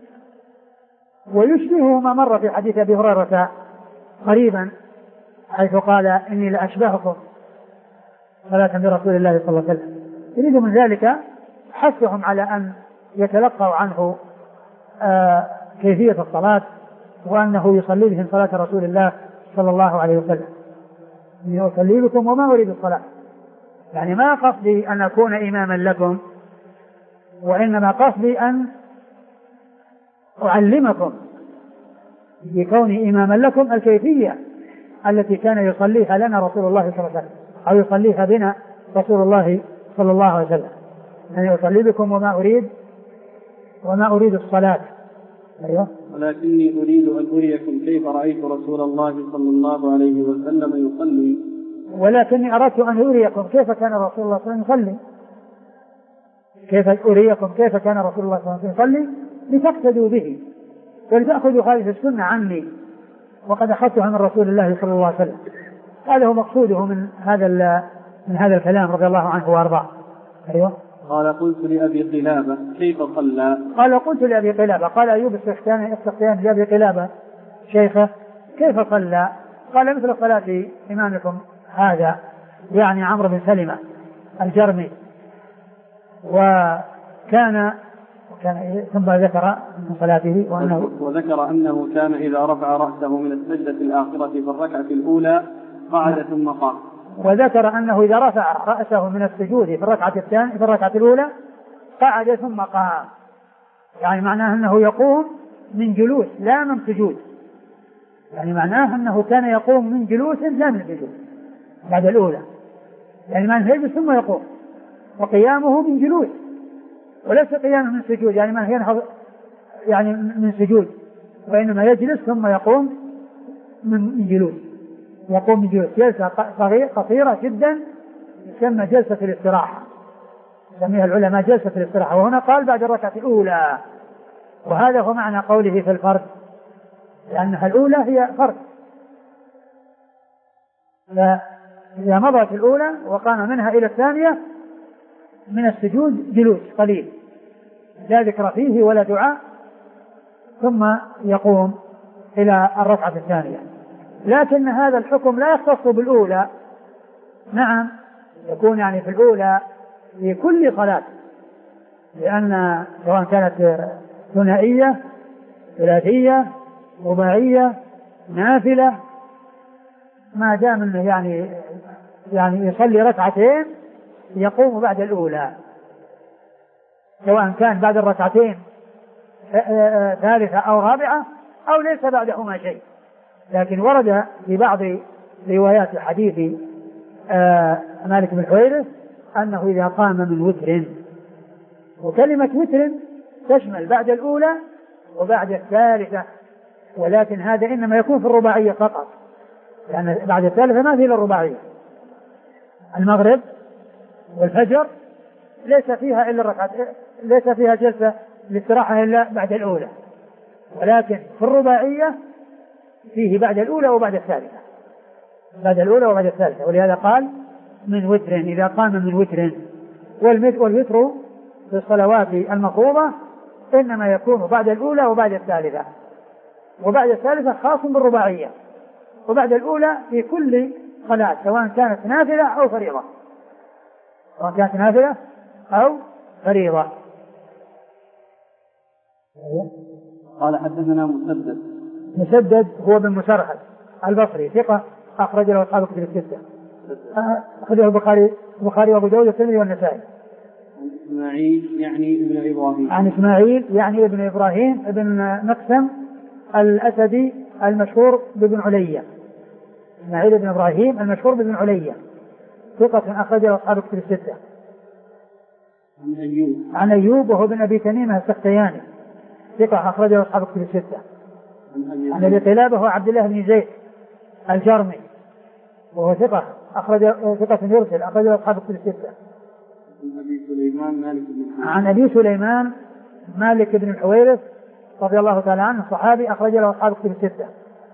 ويشبه ما مر في حديث أبي هريرة قريبا، حيث قال إني لأشبهكم صلاة برسول الله صلى الله عليه وسلم. يريد من ذلك حثهم على أن يتلقوا عنه آه كيفية الصلاة، وأنه يصلي بهم صلاة رسول الله صلى الله عليه وسلم. إني أصلي بكم وما أريد الصلاة، يعني ما قصدي أن أكون إماما لكم، وإنما قصدي أن أعلمكم بكوني إماما لكم الكيفية التي كان يصليها لنا رسول الله صلى الله عليه وسلم، أو يصليها بنا رسول الله صلى الله عليه وسلم. يعني أصلي بكم وما أريد وما أريد الصلاة. أيوه. ولكني أريد أن أريكم كيف رأيت رسول الله صلى الله عليه وسلم يصلي. ولكني أردت أن أريكم كيف كان رسول الله صلى الله عليه وسلم يصلي، كيف أريكم كيف كان رسول الله صلى الله عليه وسلم يصلي لتقتدوا به ولتأخذوا هذه السنة عني، وقد أخذتها من رسول الله صلى الله عليه وسلم. هذا هو مقصوده من هذا من هذا الكلام رضي الله عنه وارضاه. أيوه. قال قلت لأبي قلابة كيف صلى؟ قال قلت لأبي قلابة، قال أيوب السختياني السختياني لأبي قلابة شيخه كيف صلى؟ قال مثل صلاة إمامكم هذا، يعني عمرو بن سلمة الجرمي. وكان وكان ثم ذكر من صلاته وأنه وذكر أنه كان إذا رفع رأسه من السجدة الآخرة في الركعة الأولى قعد ثم قام. وذكر أنه إذا رفع رأسه من السجود في الركعة الثانية في الركعة الأولى قعد ثم قام، يعني معناه أنه يقوم من جلوس لا من سجود، يعني معناه أنه كان يقوم من جلوس لا من سجود بعد الأولى، يعني ما يجلس ثم يقوم، وقيامه من جلوس وليس قيامه من سجود، يعني ما ينهض يعني من سجود، وإنما يجلس ثم يقوم من جلوس، يقوم من جلوس جلسة قصيرة جدا تسمى جلسة الاستراحة، يسميها العلماء جلسة الاستراحة. وهنا قال بعد الركعة الأولى، وهذا هو معنى قوله في الفرد، لأنها الأولى هي فرد، فإذا مضت الأولى وقام منها إلى الثانية من السجود جلوس قليل لا ذكر فيه ولا دعاء، ثم يقوم إلى الركعة الثانية. لكن هذا الحكم لا يختص بالأولى، نعم يكون يعني في الأولى في كل صلاة، لأن سواء كانت ثنائية ثلاثية رباعية نافلة، ما دام انه يعني يعني يصلي ركعتين يقوم بعد الأولى، سواء كان بعد الركعتين ثالثة أو رابعة أو ليس بعدهما شيء. لكن ورد في بعض روايات الحديث مالك بن حويرث أنه إذا قام من وتر، وكلمة وتر تشمل بعد الأولى وبعد الثالثة، ولكن هذا إنما يكون في الرباعية فقط، لأن يعني بعد الثالثة ما في إلا الرباعية. المغرب والفجر ليس فيها إلا الركعة، ليس فيها جلسة الاستراحة إلا بعد الأولى، ولكن في الرباعية فيه بعد الأولى وبعد الثالثة، بعد الأولى وبعد الثالثة. ولهذا قال من وتر، إذا قام من وتر. والوتر في الصلوات المفروضة إنما يكون بعد الأولى وبعد الثالثة، وبعد الثالثة خاص بالرباعية، وبعد الأولى في كل صلاة سواء كانت نافلة أو فريضة، سواء كانت نافلة أو فريضة. قال حدثنا مسدد. مسدد هو بن مسرهد البصري ثقة أخرج له أصحاب الكتب الستة، أخرجه البخاري البخاري وأبو داود والترمذي والنسائي. إسماعيل يعني ابن إبراهيم. عن إسماعيل يعني ابن إبراهيم ابن مقسم الأسدي المشهور بابن عليا. إسماعيل ابن إبراهيم المشهور بابن عليا ثقة أخرج له أصحاب الكتب الستة. عن أيوب. عن أيوب وهو بن أبي تميمة السختياني ثقة أخرج له أصحاب الكتب الستة. عن أبي قلابة هو عبد الله بن زيد الجرمي وهو ثقة أخرج ثقة يرسل أخرج له أصحاب الكتب الستة. عن أبي سليمان مالك بن عن أبي سليمان مالك بن الحويرث رضي الله تعالى عنه صحابي أخرج له أصحاب الكتب الستة.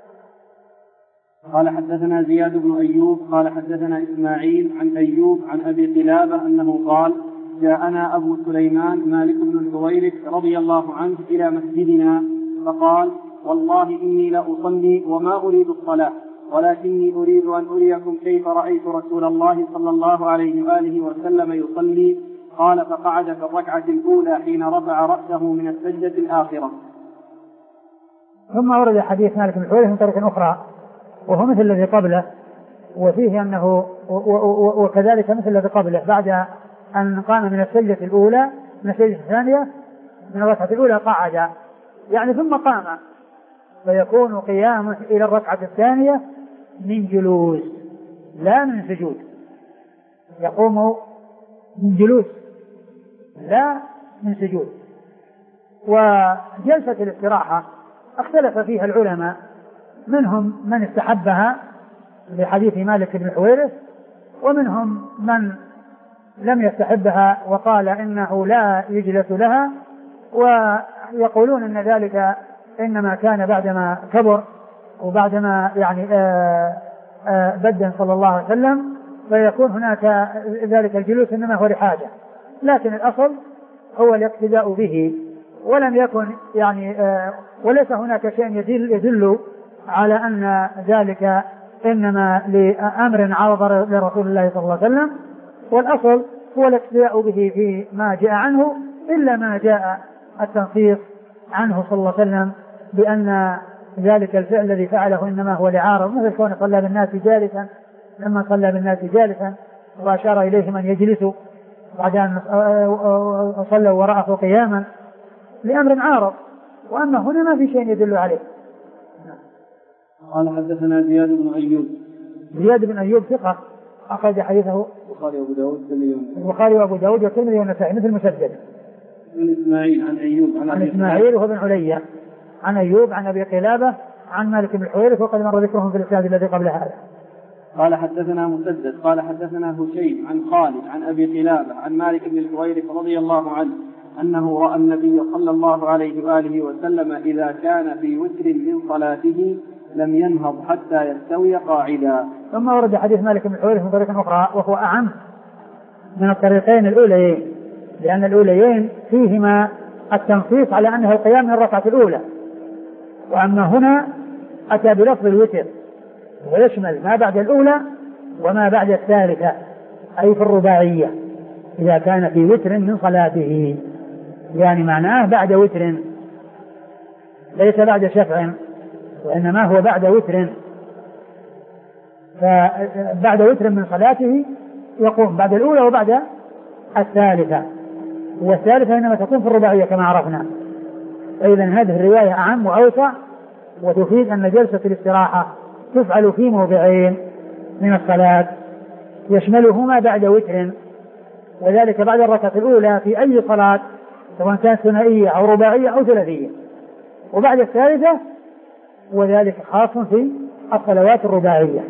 قال حدثنا زياد بن أيوب قال حدثنا إسماعيل عن أيوب عن أبي قلابة أنه قال جاءنا أبو سليمان مالك بن الحويرث رضي الله عنه إلى مسجدنا فقال والله إني لأصلي وما أريد الصلاة ولكني أريد أن أريكم كيف رأيت رسول الله صلى الله عليه وآله وسلم يصلي. قال فقعد في الركعة الأولى حين رفع رأسه من السجدة الآخرة. ثم ورد حديث مالك بن الحويرث من طريق أخرى وهو مثل الذي قبله وفيه أنه وكذلك مثل الذي قبله بعد أن قام من السجدة الأولى من السجدة الثانية من الركعة الأولى قعد يعني ثم قام فيكون قيامه إلى الركعة الثانية من جلوس لا من سجود، يقوم من جلوس لا من سجود. وجلسة الاستراحة اختلف فيها العلماء منهم من استحبها لحديث مالك بن الحويرث ومنهم من لم يستحبها وقال إنه لا يجلس لها ويقولون أن ذلك إنما كان بعدما كبر وبعدما يعني آآ آآ بدن صلى الله عليه وسلم فيكون هناك ذلك الجلوس إنما هو لحاجة، لكن الأصل هو الاقتداء به ولم يكن يعني وليس هناك شيء يدل, يدل على أن ذلك إنما لأمر عرض لرسول الله صلى الله عليه وسلم، والأصل هو الاقتداء به في ما جاء عنه إلا ما جاء التنصيص عنه صلى الله عليه وسلم بأن ذلك الفعل الذي فعله إنما هو لعارض، مثل كون صلى بالناس جالسا لما صلى بالناس جالسا وأشار إليهم أن يجلسوا بعد أن صلوا وراءه قياما لأمر عارض، وأما هنا ما في شيء يدل عليه. قال حدثنا زياد بن أيوب. زياد بن أيوب ثقة أخرج حديثه البخاري وأبو داود البخاري وأبو داود والترمذي والنسائي مثل مسدد. عن إسماعيل عن أيوب عن, عن إسماعيل وهو بن عليا عن أيوب عن أبي قلابة عن مالك بن الحويرث وقد مر ذكرهم في الإسناد الذي قبل هذا. قال حدثنا مسدد قال حدثنا هشيم عن خالد عن أبي قلابة عن مالك بن الحويرث رضي الله عنه أنه رأى النبي صلى الله عليه وآله وسلم إذا كان في وتر من صلاته لم ينهض حتى يستوي قاعدا. ثم ورد حديث مالك بن الحويرث من طريق أخرى وهو أعم من الطريقين الأوليين، لأن الأوليين فيهما التنصيص على أنه القيام من الركعة الأولى، وأما هنا أتى بلفظ الوتر ويشمل ما بعد الأولى وما بعد الثالثة أي في الرباعية إذا كان في وتر من صلاته، يعني معناه بعد وتر ليس بعد شفع وإنما هو بعد وتر، فبعد وتر من صلاته يقوم بعد الأولى وبعد الثالثة، والثالثة إنما تكون في الرباعية كما عرفنا. فإذا هذه الرواية أعم وأوسع وتفيد أن جلسة الاستراحة تفعل في موضعين من الصلاة يشملهما بعد وتر، وذلك بعد الركعة الأولى في أي صلاة سواء كانت ثنائية أو رباعية أو ثلاثية، وبعد الثالثة وذلك خاص في الصلوات الرباعية.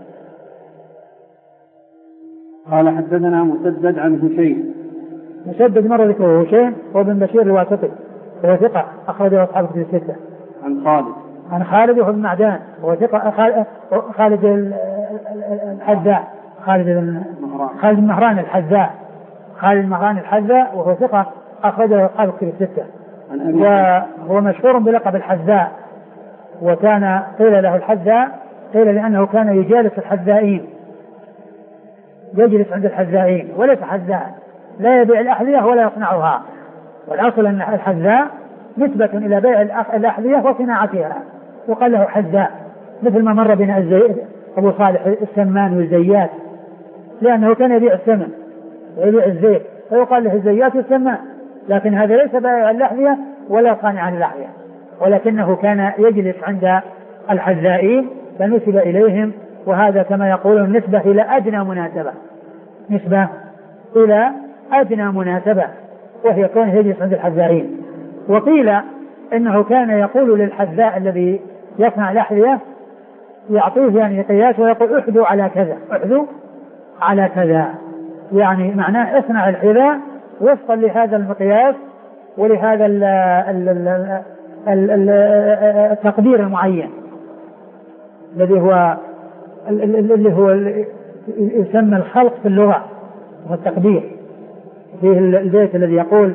قال حدثنا مسدد عن هشيم. مسدد مر ذكره هشيم هو بن بشير الواسطي هو ثقة أخرجه أصحاب الكتب الستة. عن خالد عن خالد وهو بن معدان هو ثقة خالد الحذاء خالد بن خالد بن مهران الحذاء خالد بن مهران الحذاء وهو ثقة أخرجه أصحاب الكتب الستة، وهو مشهور بلقب الحذاء، وكان قيل له الحذاء قيل لأنه كان يجالس الحذائين، يجلس عند الحذائين، وليس حذاء، لا يبيع الأحذية ولا يصنعها، والأصل أن الحذاء نسبة إلى بيع الأحذية وصناعتها، وقال له حذاء، مثل ما مر بنا أبو صالح السمان والزيات، لأنه كان يبيع السمن ويبيع الزيت، فيقال له الزيات والسمان، لكن هذا ليس بائع الأحذية ولا صانع الأحذية، ولكنه كان يجلس عند الحذائين فنسب إليهم، وهذا كما يقولون نسبة إلى أدنى مناسبة، نسبة إلى أدنى مناسبة، وهي كونه يجلس عند الحذائين. وقيل إنه كان يقول للحذاء الذي يصنع الأحذية يعطيه يعني قياس ويقول احذوا على كذا، احذوا على كذا، يعني معناه اصنع الحذاء وفقا لهذا المقياس ولهذا ال ال ال ال التقدير المعين الذي هو اللي هو يسمى الخلق في اللغة والتقدير. فيه البيت الذي يقول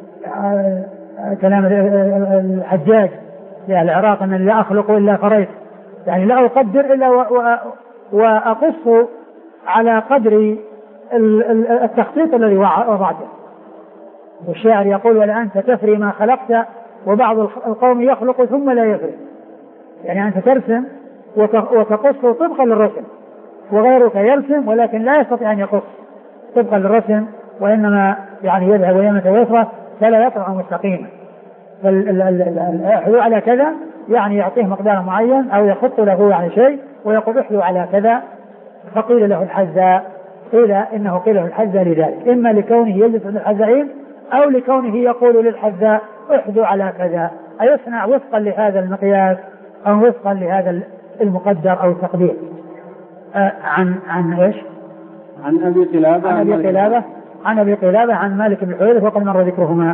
كلام الحجاج في العراق أن لا أخلق إلا فريت، يعني لا أقدر إلا وأقص على قدر التخطيط الذي وضعته. والشاعر يقول والآن تفري ما خلقت وبعض القوم يخلق ثم لا يفري، يعني أنت ترسم وتقص طبقا للرسم، وغيرك يرسم ولكن لا يستطيع أن يقص طبقا للرسم، وإنما يعني يذهب ويمة ويسرى فلا يطلع مستقيما. فالحلو على كذا يعني يعطيه مقدار معين أو يخط له يعني شيء ويقول احلو على كذا، فقيل له الحذاء، قيل إنه قيل له الحذاء لذلك، إما لكونه يجلس عند الحذائين أو لكونه يقول للحذاء احذو على كذا، أي يصنع وفقا لهذا المقياس أو وفقا لهذا المقدر أو التقدير. آه عن عن ايش؟ عن أبي قلابة عن أبي قلابة عن أبي قلابة عن مالك بن الحويرث وقد مر ذكرهما.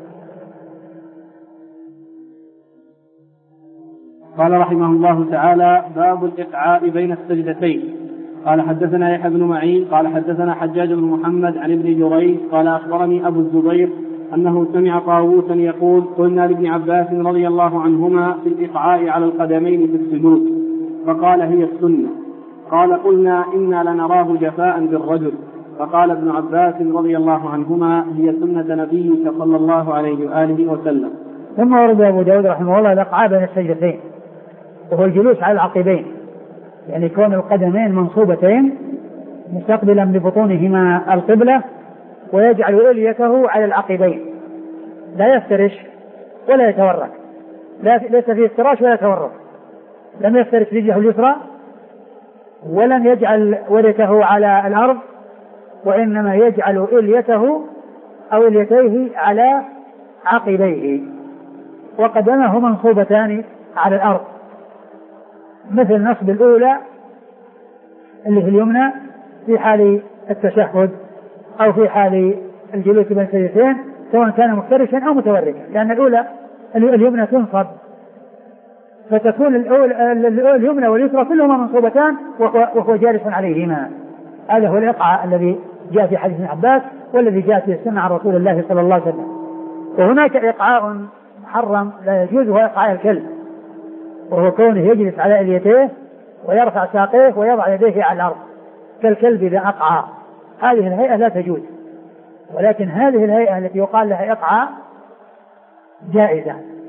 قال رحمه الله تعالى: باب الإقعاء بين السجدتين. قال حدثنا يحيى بن معين قال حدثنا حجاج بن محمد عن ابن جريج قال أخبرني أبو الزبير أنه سمع طاووسا يقول: قلنا لابن عباس رضي الله عنهما في الإقعاء على القدمين في السجود، فقال: هي السنة. قال: قلنا إنا لنراه جفاء بالرجل، فقال ابن عباس رضي الله عنهما: هي سنة نبيك صلى الله عليه وآله وسلم. ثم ورد أبو داود رحمه الله الإقعاء بين السجدتين، وهو الجلوس على العقبين، يعني كون القدمين منصوبتين مستقبلا ببطونهما القبلة، ويجعل إليته على العقبين، لا يفترش ولا يتورك، لا ليس فيه افتراش ولا تورك، لم يفترش رجله اليسرى ولم يجعل وركه على الأرض، وإنما يجعل إليته أو إليتيه على عقبيه، وقدمه منصوبتان على الأرض، مثل نصب الأولى اللي في اليمنى في حال التشهد أو في حال الجلوس بين السجدتين، سواء كان مفترشا أو متوركا، لأن الأولى اليمنى تنصب فتكون اليمنى واليسرى كلهما منصوبتان وهو جالس عليهما. هذا هو الإقعاء الذي جاء في حديث ابن عباس والذي جاء في السنة عن رسول الله صلى الله عليه وسلم. وهناك إقعاء محرم لا يجوز، هو إقعاء الكلب، وهو كونه يجلس على إليتيه ويرفع ساقيه ويضع يديه على الأرض كالكلب إذا أقعى، هذه الهيئة لا تجوز، ولكن هذه الهيئة التي يقال لها إقعاء جائزة،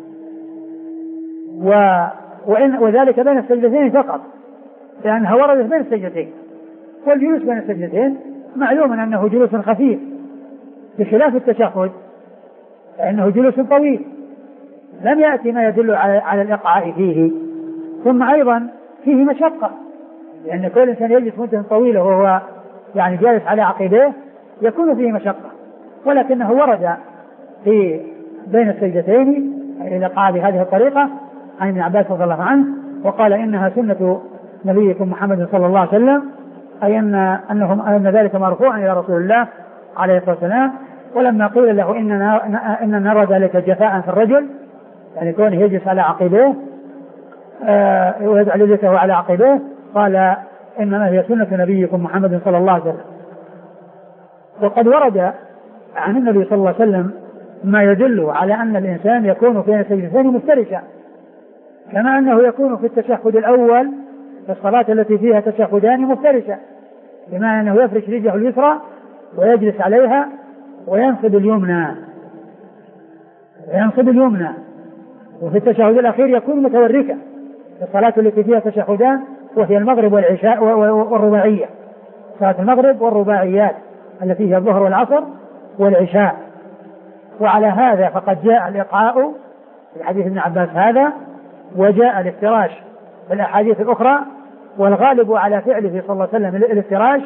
و... وإن... وذلك بين السجدتين فقط، لأنها وردت بين السجدتين، والجلوس بين السجدتين معلوم أنه جلوس خفيف بخلاف التشهد فإنه جلوس طويل، لم يأتي ما يدل على, على الإقعاء فيه. ثم أيضا فيه مشقة، لأن كل إنسان يجلس مدة طويلة وهو يعني جالس على عقبيه يكون فيه مشقة، ولكنه ورد في بين السجدتين الإقعاء بهذه الطريقة عن ابن عباس رضي الله عنه، وقال إنها سنة نبيكم محمد صلى الله عليه وسلم، أي أن, أنهم أن ذلك مرفوعا إلى رسول الله عليه الصلاة والسلام. ولما قيل له إننا, إن نرى ذلك جفاء في الرجل، يعني كونه يجلس على عقبيه آه ويجعل يده على عقبيه، قال إنما هي سنة نبيكم محمد صلى الله عليه وسلم. وقد ورد عن النبي صلى الله عليه وسلم ما يدل على أن الإنسان يكون في السجدتين مفترشا، كما أنه يكون في التشهد الأول الصلاة التي فيها تشهدان مفترشة، بمعنى أنه يفرش رجله اليسرى ويجلس عليها وينصب اليمنى وينصب اليمنى وفي التشهد الأخير يكون متوركا. الصلاة التي فيها تشهدان وهي المغرب والعشاء والرباعية، صلاة المغرب والرباعيات التي هي الظهر والعصر والعشاء. وعلى هذا فقد جاء الإقعاء في حديث ابن عباس هذا، وجاء الافتراش في الأحاديث الأخرى، والغالب على فعله صلى الله عليه وسلم الافتراش.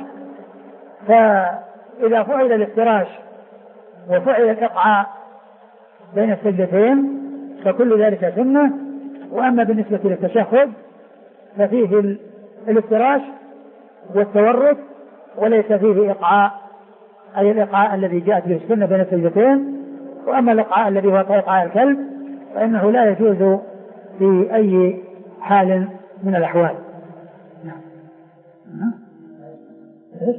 فإذا فعل الافتراش وفعل الإقعاء بين السجدتين فكل ذلك سنة. وأما بالنسبة للتشهد ففيه الافتراش والتورك وليس فيه إقعاء، أي الإقعاء الذي جاءت به السنة بين السجدتين. وأما الإقعاء الذي هو إقعاء الكلب فإنه لا يجوز في أي حال من الأحوال. إيش؟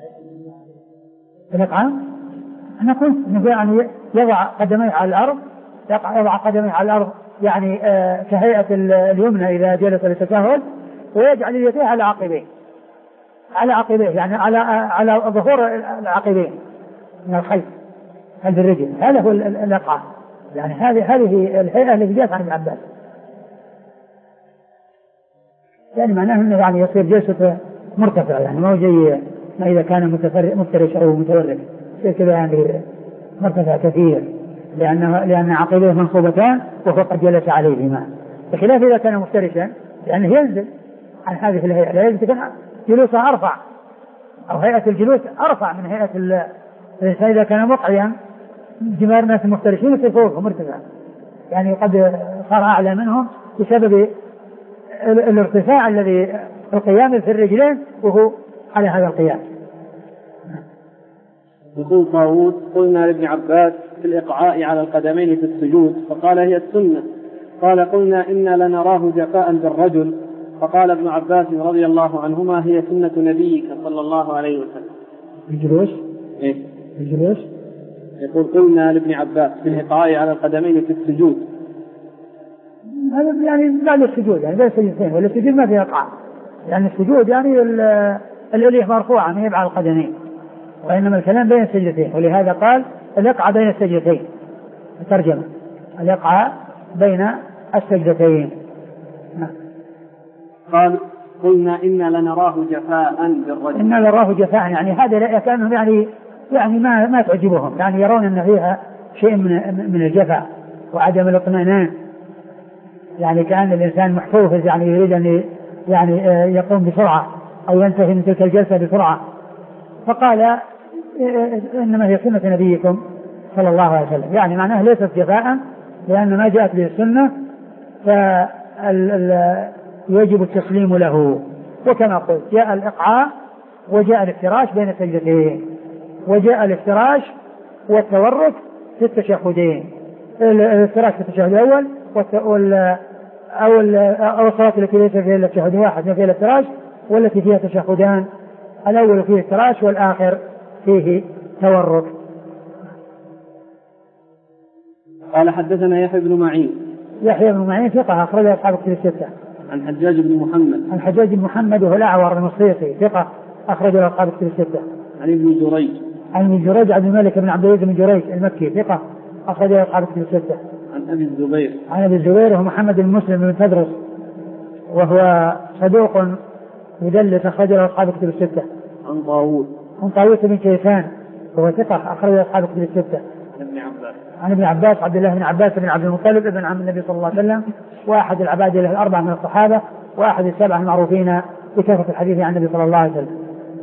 الإقعاء أنا كنت يعني يضع قدميه على الأرض، يضع قدميه على الأرض يعني آه كهيئة اليمنى إذا جلس للتشهد، ويجعل يديه على عقبيه على عقبيه يعني على على ظهور العقبين من الخلف خلف الرجل. هذا هو الإقعاء، يعني هذه هذه الهيئة التي جاءت عن ابن عباس، يعني معناه انه يعني يصير جلسة مرتفع، يعني ما هو زي ما اذا كان مفترش او متورك، يصير كذا يعني مرتفع كثير، لأنه لأن عقبيه منصوبتان وهو قد جلس عليهما، بخلاف إذا كان مفترشا لأنه ينزل عن هذه الهيئة، لا يجب تكون جلوسها أرفع أو هيئة الجلوس أرفع من هيئة الإنسان إذا كان مقعيا. جماهير الناس المفترشين يصير فوقهم مرتفع، يعني قد صار أعلى منهم بسبب الارتفاع الذي القيام في الرجلين وهو على هذا القيام. يقول طاووس: قلنا لابن عباس في الإقعاء على القدمين في السجود فقال هي السنة. قال: قلنا إنا لنراه جفاء بالرجل، فقال ابن عباس رضي الله عنهما: هي سنة نبيك صلى الله عليه وسلم. الجلوس إيه؟ الجلوس يقول: قلنا لابن عباس في الإقعاء على القدمين في السجود، هذا يعني بعد السجود، يعني بين السجدتين، ولا السجود ما فيه إقعاء، يعني السجود يعني الإليه مرفوعة ما يبع القدمين، وإنما الكلام بين السجدتين، ولهذا قال الإقعاء بين السجدتين، الترجمة الإقعاء بين السجدتين. قال: قلنا إنا لنراه جفاء بالرجل. إنا لنراه جفاء يعني هذا كانوا يعني يعني ما ما تعجبهم، يعني يرون أن فيها شيء من من الجفاء وعدم الاطمئنان، يعني كأن الإنسان محفوظ، يعني يريد أن يعني يقوم بسرعة أو ينتهي من تلك الجلسة بسرعة. فقال: إنما هي سنة نبيكم صلى الله عليه وسلم، يعني معناه ليست جفاء، لأن ما جاءت به السنة فيجب التسليم له. وكما قلت جاء الإقعاء وجاء الافتراش بين السجدتين، وجاء الافتراش والتورك في التشهدين، الافتراش في التشهد الأول أو أو الصلاة التي ليس فيها إلا تشهد واحد ما فيها الافتراش، والتي فيها تشهدان، الأول فيه افتراش والآخر فيه تورك. قال: حدثنا يحيى بن معين. يحيى بن معين ثقة أخرج أصحاب الكتب الستة. عن حجاج بن محمد. عن حجاج بن محمد وهو الأعور المصريسي ثقة أخرج أصحاب الكتب الستة. عن ابن جريج. عن ابن جريج عبد الملك بن عبد العزيز بن جريج المكي ثقة أخرج أصحاب الكتب الستة. عن أبي الزبير. عن أبي الزبير وهو محمد بن مسلم بن تدرس وهو صدوق يدلس أخرج أصحاب الكتب الستة. عن طاووس. عن طاووس بن كيسان وهو ثقة أخرج أصحاب الكتب الستة. عن ابن عباس. عن ابن عباس عبد الله بن عباس بن عبد المطلب ابن عم النبي صلى الله عليه وسلم، واحد العبادة له الأربعة من الصحابة، واحد السبعة المعروفين بكثرة الحديث عن النبي صلى الله عليه وسلم.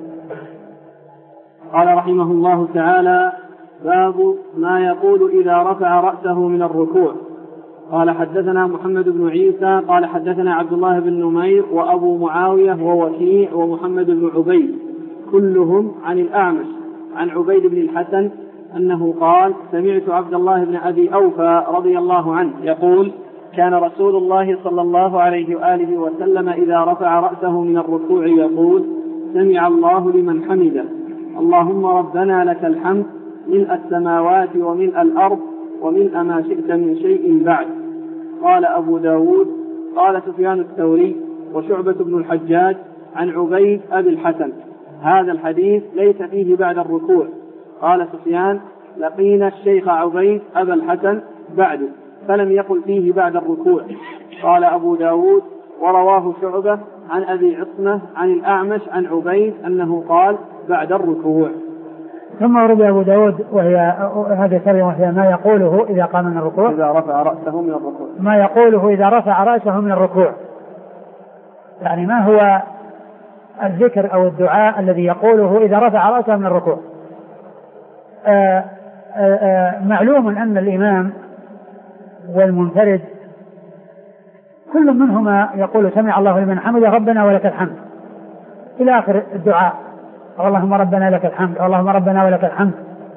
قال رحمه الله تعالى: باب ما يقول إذا رفع رأسه من الركوع. قال: حدثنا محمد بن عيسى قال حدثنا عبد الله بن نمير وأبو معاوية ووكيع ومحمد بن عبيد كلهم عن الأعمش عن عبيد بن الحسن أنه قال: سمعت عبد الله بن أبي أوفى رضي الله عنه يقول: كان رسول الله صلى الله عليه وآله وسلم إذا رفع رأسه من الركوع يقول: سمع الله لمن حمده، اللهم ربنا لك الحمد ملء السماوات وملء الأرض وملء ما شئت من شيء بعد. قال أبو داود: قال سفيان الثوري: وشعبة بن الحجاج عن عبيد أبي الحسن. هذا الحديث ليس فيه بعد الركوع. قال سفيان: لقينا الشيخ عبيد أبا الحسن بعد فلم يقل فيه بعد الركوع. قال أبو داود: ورواه شعبة عن أبي عصمة عن الأعمش عن عبيد أنه قال بعد الركوع. ثم ورد أبو داود وهي هذه الترجمة وهي ما يقوله إذا قام من الركوع إذا رفع رأسه من الركوع ما يقوله إذا رفع رأسه من الركوع، يعني ما هو الذكر أو الدعاء الذي يقوله إذا رفع رأسه من الركوع. آآ آآ معلوم أن الإمام والمنفرد كل منهما يقول سمع الله لمن حمده ربنا ولك الحمد إلى آخر الدعاء، اللهم ربنا لك الحمد اللهم ربنا ولك الحمد.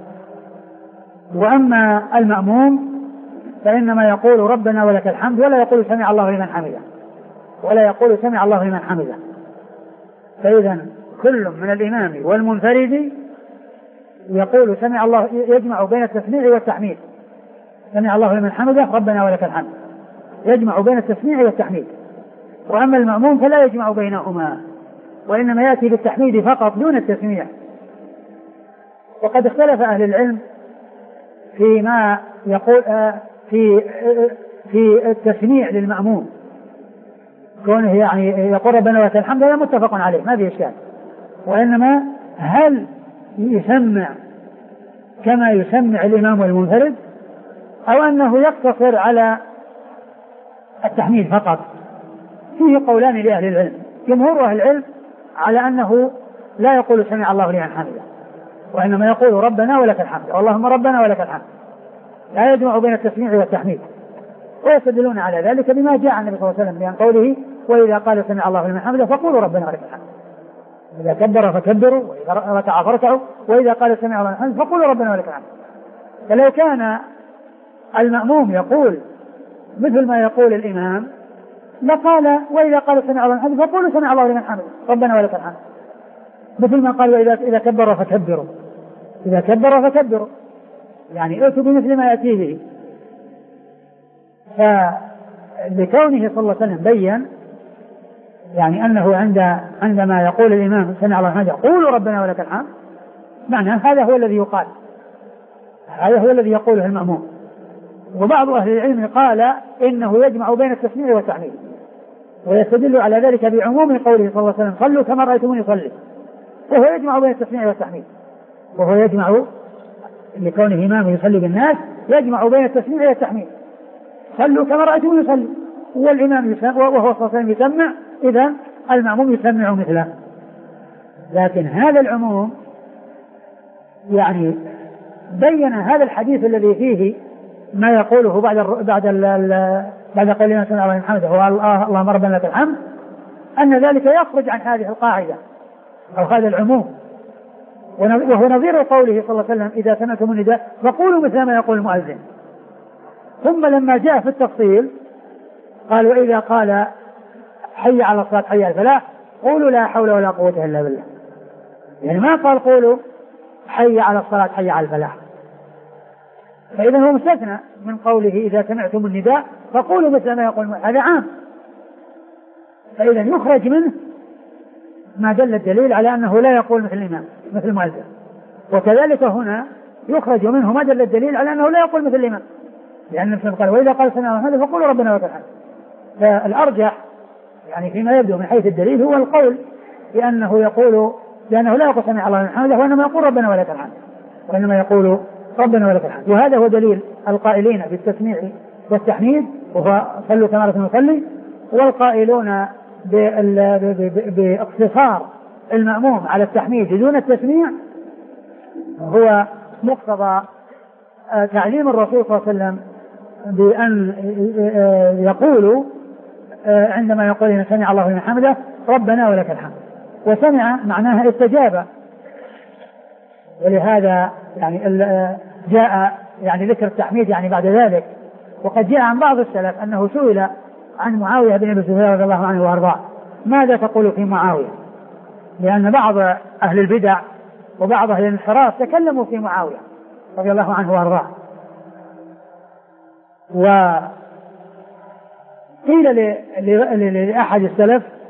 وأما المأموم فإنما يقول ربنا ولك الحمد ولا يقول سمع الله لمن حمده ولا يقول سمع الله لمن حمده. فإذا كل من الإمام والمنفرد يقول سمع الله، يجمع بين التسميع والتحميد، سمع الله لمن حمده ربنا ولك الحمد، يجمع بين التسميع والتحميد. وأما المأموم فلا يجمع بينهما وإنما يأتي بالتحميد فقط دون التسميع. وقد اختلف أهل العلم فيما يقول في في التسميع للمأموم، كونه يعني يقول ربنا ولك الحمد هذا متفق عليه ما في إشكال، وإنما هل يسمع كما يسمع الإمام والمنفرد أو أنه يقتصر على التحميد فقط؟ فيه قولان لأهل العلم. جمهور أهل العلم على أنه لا يقول سمع الله لمن حمده وإنما يقول ربنا ولك الحمد اللهم ربنا ولك الحمد، لا يجمع بين التسميع والتحميد. ويستدلون على ذلك بما جاء عن النبي صلى الله عليه وسلم بأن قوله وإذا قال سمع الله لمن حمده فقولوا ربنا ولك الحمد، إذا كبر فكبروا وإذا ركع فاركعوا وإذا قال سمع الله لمن حمده فقولوا ربنا ولك الحمد. فلو كان المأموم يقول مثل ما يقول الإمام لقال وإذا قال سمع الله لمن حمده فقولوا سمع الله لمن حمده ربنا ولك الحمد، مثل ما قال وإذا إذا كبر فكبروا إذا كبر فكبروا، يعني ائتوا بمثل ما يأتي به. فلكونه صلى الله عليه وسلم بين يعني أنه عند عندما يقول الإمام سمع الله لمن حمده قولوا ربنا ولك الحمد، معناه هذا هو الذي يقال، هذا هو الذي يقوله المأموم. وبعض أهل العلم قال إنه يجمع بين التسميع والتحميد، ويستدل على ذلك بعموم قوله صلى الله عليه وسلم صلوا كما رأيتموني يصلي، وهو يجمع بين التسميع والتحميد، وهو يجمع لكونه إمام يصلي بالناس يجمع بين التسميع والتحميد، صلوا كما رأيتموني يصلي، والإمام يسمع وهو صلى الله عليه وسلم يسمع، إذا المأموم يسمع مثله. لكن هذا العموم يعني بين هذا الحديث الذي فيه ما يقوله بعد ال بعد ال بعد قول سمع الله لمن حمده هو اللهم ربنا لك الحمد، أن ذلك يخرج عن هذه القاعدة أو هذا العموم، وهو نظير قوله صلى الله عليه وسلم إذا سمعتم النداء فقولوا مثل ما يقول المؤذن. ثم لما جاء في التفصيل قال وإذا قال حي على الصلاة حي على الفلاح قولوا لا حول ولا قوة إلا بالله، يعني ما قال قولوا حي على الصلاة حي على الفلاح. فإذا هو مستثنى من قوله إذا سمعتم النداء فقولوا مثل ما يقول، هذا عام، فإذا يخرج منه ما دل الدليل على أنه لا يقول مثل الإمام مثل المؤذن، وكذلك هنا يخرج منه ما دل الدليل على أنه لا يقول مثل الإمام، لأن النبي قال وإذا قال سمع الله فقولوا ربنا ولك الحمد. فالأرجح يعني فيما يبدو من حيث الدليل هو القول بأنه يقول لأنه لا يقول سمع الله لمن حمده وإنما يقول ربنا ولك الحمد، وإنما يقول ربنا ولك الحمد. وهذا هو دليل القائلين بالتسميع والتحميد وهو صلوا كما رأيتم يصلي، والقائلون باقتصار المأموم على التحميد دون التسميع هو مقتضى تعليم الرسول صلى الله عليه وسلم بأن يقولوا عندما يقول إن سمع الله لمن حمده ربنا ولك الحمد، وسمع معناها استجاب، ولهذا يعني جاء يعني ذكر التحميد يعني بعد ذلك. وقد جاء عن بعض السلف أنه سئل عن معاوية بن أبي سفيان رضي الله عنه وأرضاه ماذا تقول في معاوية، لأن بعض أهل البدع وبعض أهل الانحراف تكلموا في معاوية رضي الله عنه وأرضاه، وقيل لأحد السلف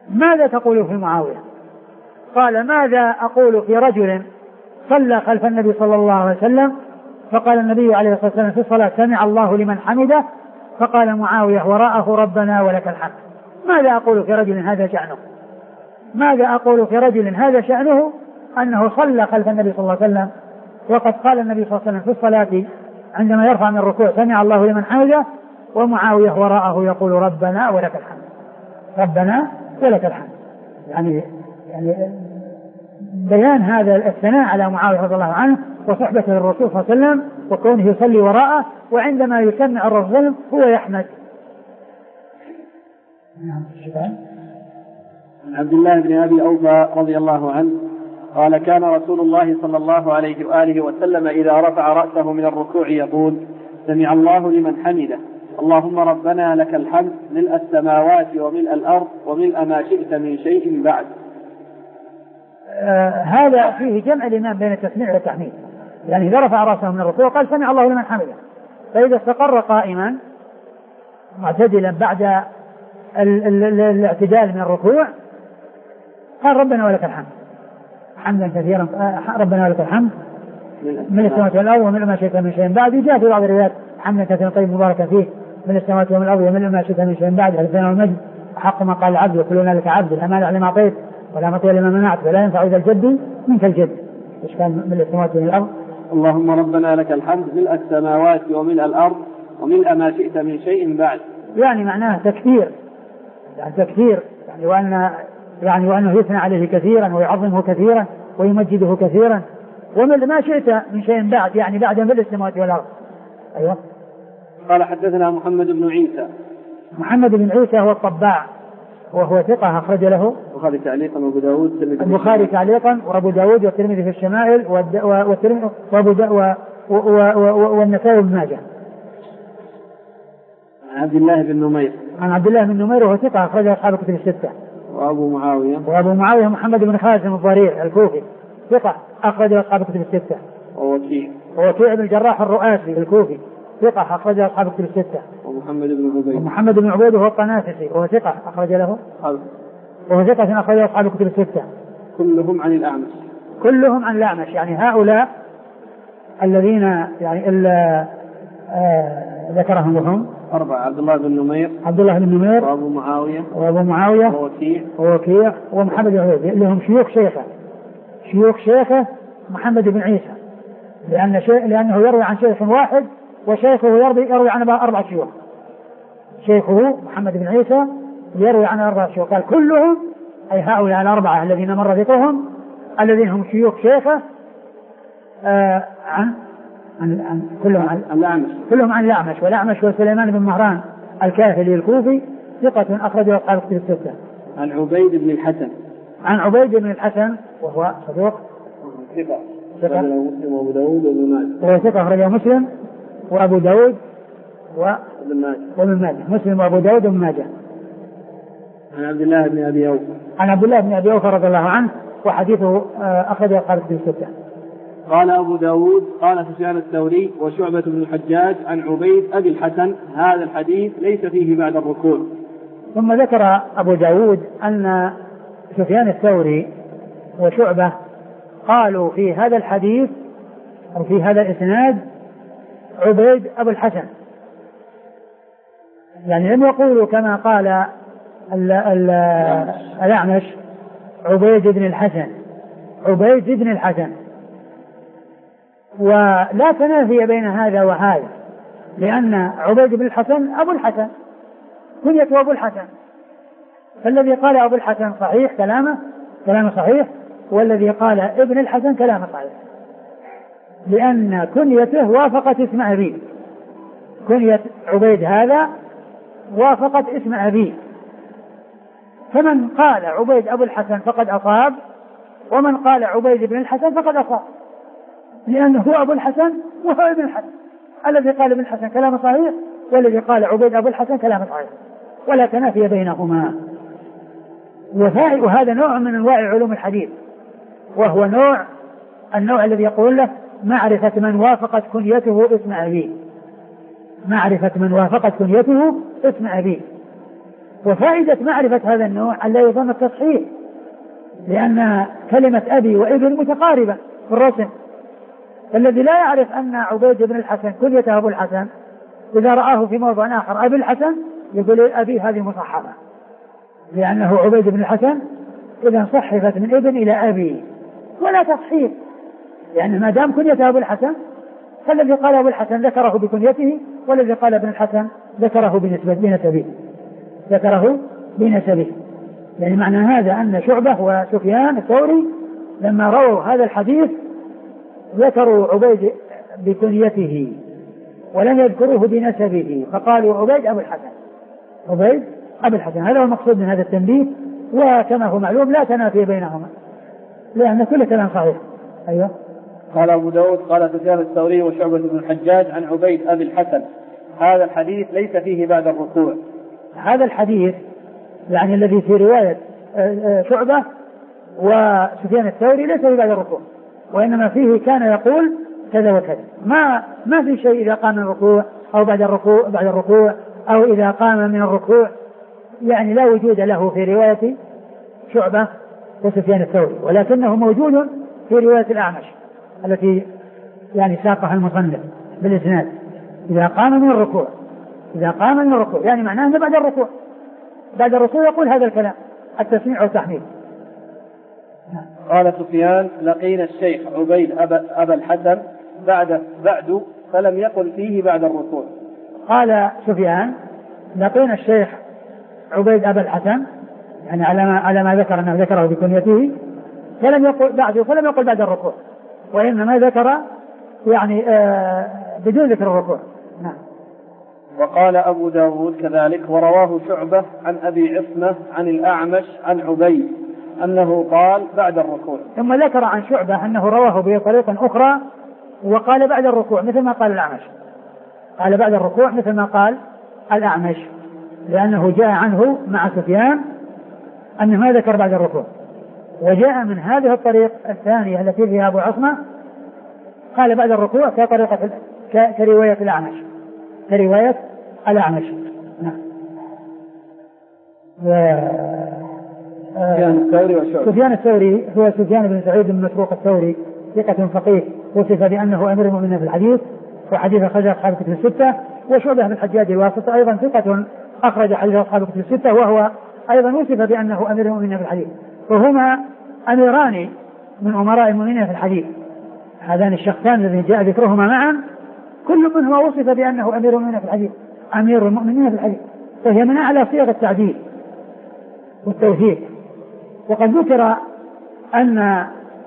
ماذا تقول في معاوية؟ قال ماذا أقول في رجل صلى خلف النبي صلى الله عليه وسلم فقال النبي عليه الصلاة والسلام في الصلاة سمع الله لمن حمده فقال معاوية وراءه ربنا ولك الحمد. ماذا أقول في رجل هذا شأنه؟ ماذا أقول في رجل هذا شأنه أنه صلى خلف النبي صلى الله عليه وسلم وقد قال النبي صلى الله عليه وسلم في الصلاة عندما يرفع من الركوع سمع الله لمن حمده ومعاوية وراءه يقول ربنا ولك الحمد ربنا ولك الحمد. يعني يعني بيان هذا الثناء على معاوية رضي الله عنه وصحبته للرسول صلى الله عليه وسلم وكونه يصلي وراءه وعندما يسمع الرسول هو يحمد. عن عبد الله بن أبي أوفى رضي الله عنه قال كان رسول الله صلى الله عليه وآله وسلم إذا رفع رأسه من الركوع يقول سمع الله لمن حمده اللهم ربنا لك الحمد ملء السماوات وملء الأرض وملء ما شئت من شيء بعد. آه هذا فيه جمع الإمام بين التسميع والتحميد. يعني إذا رفع رأسه من الركوع قال سمع الله لمن حمده فإذا استقر قائما معتدلا بعد ال ال ال الاعتدال من الركوع قال ربنا ولك الحمد حمدا كثيرا ربنا ولك الحمد من السماوات والأرض ومن ما شئت من شيء بعد. جاء في بعض الروايات حمدا كثيرا طيب مباركا فيه من السماوات ومن الأرض ومن ما شئت من شيء بعد الثناء والمجد حق ما قال العبد وكلنا لك عبد الأمان على ما أعطيت ولا مطيع لما منعت ولا ينفع إذا الجد منك الجد. إيش كان من السماوات ومن الأرض اللهم ربنا لك الحمد ملء السماوات وملء الأرض وملء ما شئت من شيء بعد. يعني معناه تكثير يعني تكثير يعني وأن يعني وأنه يثنى عليه كثيرا ويعظمه كثيرا ويمجده كثيرا وملء ما شئت من شيء بعد يعني بعد ملء السماوات والأرض. أيوة. قال حدثنا محمد بن عيسى. محمد بن عيسى هو الطباع وهو ثقة أخرج له البخاري تعليقا وأبو داود البخاري تعليقا وأبو داود والترمذي في الشمائل والترمذي والنسائي وابن ماجه. عن عبد الله بن نمير. عن عبد الله بن نمير وهو ثقة أخرج أصحاب الكتب الستة. وأبو معاوية. وأبو معاوية محمد بن خازم الضرير الكوفي ثقة أخرج أصحاب الكتب الستة. ووكيع. ووكيع بن الجراح الرؤاسي الكوفي ثقة أخرج أصحاب الكتب الستة. ومحمد بن عبيد. ومحمد بن عبيد وهو الطنافسي وهو ثقة أخرج له. وهو ثقة أخرج أصحاب الكتب الستة. كلهم عن الأعمش. كلهم عن الأعمش يعني هؤلاء الذين يعني إلا آه ذكرهم لهم أربعة عبد الله بن نمير. عبد الله بن نمير. وأبو معاوية. وأبو معاوية. ووكيع. ووكيع ومحمد بن عبيد لهم شيوخ شيخه شيوخ شيخه محمد بن عيسى لأن شيء لأنه يروي عن شيخ واحد وشيخه يروي يروي عن أربع شيوخ. شيخه محمد بن عيسى يروي عن أربع شيوخ قال كلهم أي هؤلاء الأربعة الذين مر ذكرهم الذين هم شيوخ شيخه آه عن عن عن كلهم عن الأعمش. كلهم عن الأعمش والأعمش وسليمان بن مهران الكاهلي الكوفي ثقة أخرجه أصحاب الكتب الستة. عن عبيد بن الحسن. عن عبيد بن الحسن وهو صدوق ثقة. ثقة. مسلم وأبو داود وابن ماجه. وهو ثقة أخرجه مسلم وأبو داود وابن ماجه. وابن ماجه مسلم وأبو داود وابن ماجه. عن عبد الله بن أبي أوفى. عن عبد الله بن أبي أوفى رضي الله عنه وحديثه أخرجه أصحاب الكتب الستة. قال أبو داود قال سفيان الثوري وشعبة بن الحجاج عن عبيد أبي الحسن هذا الحديث ليس فيه بعد الركوع. ثم ذكر أبو داود أن سفيان الثوري وشعبة قالوا في هذا الحديث أو في هذا الإسناد عبيد أبو الحسن يعني لم يقولوا كما قال الأعمش عبيد بن الحسن عبيد بن الحسن. ولا تنافي بين هذا وهذا لأن عبيد بن الحسن أبو الحسن كنيته أبو الحسن فالذي قال أبو الحسن صحيح كلامه كلامه صحيح والذي قال ابن الحسن كلامه صحيح لأن كنيته وافقت اسم أبيه. كنية عبيد هذا وافقت اسم أبيه فمن قال عبيد أبو الحسن فقد أصاب ومن قال عبيد بن الحسن فقد أصاب لأنه هو أبو الحسن وهو ابن الحسن. الذي قال ابن الحسن كلامه صحيح والذي قال عبيد أبو الحسن كلامه صحيح ولا تنافي بينهما. وهذا نوع من أنواع علوم الحديث وهو نوع النوع الذي يقول له معرفة من وافقت كنيته اسم أبيه معرفة من وافقت كنيته اسم أبيه وفائدة معرفة هذا النوع أن لا يظن التصحيح، لأن كلمة أبي وابن متقاربة في الرسم، فالذي لا يعرف أن عبيد بن الحسن كنيته أبو الحسن إذا رآه في موضع آخر أبي الحسن يقول أبي هذه مصحفة، لأنه عبيد بن الحسن إذا صحفت من ابن إلى أبي ولا تصحيح، يعني ما دام كنيته أبو الحسن فالذي قال أبو الحسن ذكره بكنيته، والذي قال ابن الحسن ذكره بنسبه ذكره بنسبه. يعني معنى هذا أن شعبة وسفيان الثوري لما رووا هذا الحديث ذكروا عبيد بكنيته ولم يذكروه بنسبه، فقالوا عبيد أبو الحسن عبيد أبو الحسن. هذا هو المقصود من هذا التنبيه، وكما هو معلوم لا تنافي بينهما لأن كل كلام صحيح. أيوة. قال أبو داود قال سفيان الثوري وشعبة بن الحجاج عن عبيد أبي الحسن هذا الحديث ليس فيه بعد الركوع. هذا الحديث يعني الذي في رواية شعبة وسفيان الثوري ليس فيه بعد الركوع، وإنما فيه كان يقول كذا وكذا، ما ما في شيء إذا قام من الركوع أو بعد الركوع بعد الركوع أو إذا قام من الركوع، يعني لا وجود له في رواية شعبة وسفيان الثوري، ولكنه موجود في رواية الأعمش التي يعني ساقها المصنف بالإسناد إذا قام من الركوع إذا قام من الركوع يعني معناه أنه بعد الركوع بعد الركوع يقول هذا الكلام التسميع والتحميد. قال سفيان لقينا الشيخ عبيد أبا, أبا الحسن بعد بعد فلم يقل فيه بعد الركوع. قال سفيان لقينا الشيخ عبيد أبا الحسن يعني على ما, على ما ذكر أنه ذكره بكنيته فلم يقل بعد فلم يقل بعد الركوع، وإنما ذكر يعني آه بدون ذكر الركوع. نعم. وقال أبو داود كذلك ورواه شعبة عن أبي عصمة عن الأعمش عن عبيد أنه قال بعد الركوع. ثم ذكر عن شعبة أنه رواه بطريقة أخرى وقال بعد الركوع مثل ما قال الأعمش، قال بعد الركوع مثل ما قال الأعمش، لأنه جاء عنه مع سفيان أنه ما ذكر بعد الركوع، وجاء من هذه الطريق الثانية التي فيها أبو عصمة قال بعد الركوع كطريقة كرواية الأعمش كرواية الأعمش. نعم. سفيان الثوري وشعبة. سفيان الثوري هو سفيان بن سعيد بن مسروق الثوري ثقة فقيه وصف بأنه أمير المؤمنين في الحديث وحديث أخرج أصحاب الكتب الستة، وشعبة بن الحجاج الواسطي أيضا ثقة أخرج حديث أصحاب الكتب الستة وهو أيضا وصف بأنه أمير المؤمنين في الحديث، وهما أميران من أمراء المؤمنين في الحديث. هذان الشخصان الذين جاء ذكرهما معا كل منهما وصف بأنه أمير المؤمنين في الحديث أمير المؤمنين في الحديث، وهي من أعلى صيغ التعديل والتوثيق. وقد ذكر أن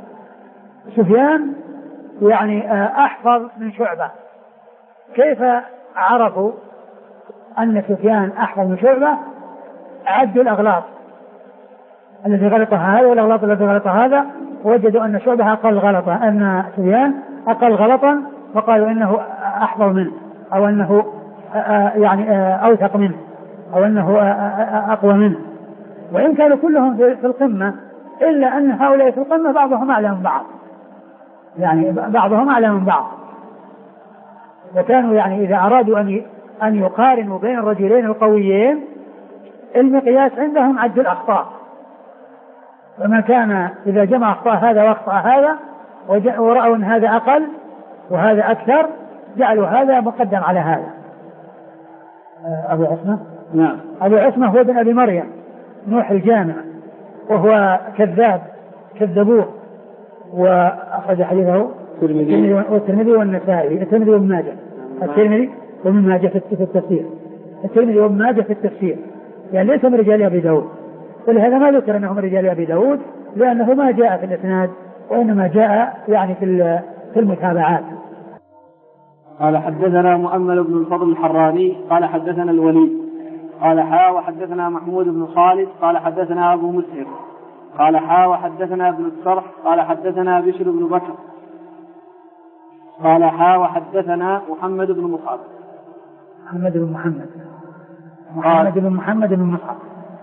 سفيان يعني أحفظ من شعبة. كيف عرفوا أن سفيان أحفظ من شعبة؟ عدوا الأغلاط الذي غلطها هذا والأغلاط الذي غلطها هذا، ووجدوا أن شعبة أقل غلطة أن سفيان أقل غلطا، فقالوا إنه أحفظ منه أو أنه يعني أوثق منه أو أنه أقوى منه، وإن كانوا كلهم في القمة إلا أن هؤلاء في القمة بعضهم أعلى من بعض، يعني بعضهم أعلى من بعض. وكانوا يعني إذا أرادوا أن أن يقارنوا بين الرجلين القويين المقياس عندهم عد الأخطاء، فما كان إذا جمع أخطاء هذا وأخطاء هذا ورأوا أن هذا أقل وهذا أكثر جعلوا هذا مقدم على هذا. أبو عصمة نعم. أبو عصمة هو ابن أبي مريم نوح الجامع، وهو كذاب كذبوه، وأخرج حديثه الترمذي والنسائي الترمذي وابن ماجه الترمذي وابن ماجه في التفسير الترمذي وابن ماجه في التفسير يعني ليس من رجال أبي داود، ولهذا ما ذكر أنه من رجال أبي داود لأنه ما جاء في الإسناد وإنما جاء يعني في في المتابعات. قال حدثنا مؤمل بن الفضل الحراني قال حدثنا الوليد قال حا وحدثنا محمود بن خالد قال حدثنا أبو مسهر قال حا وحدثنا ابن الصرح قال حدثنا بشر بن بكر قال حا وحدثنا محمد بن مصعب محمد بن محمد محمد بن محمد بن مصعب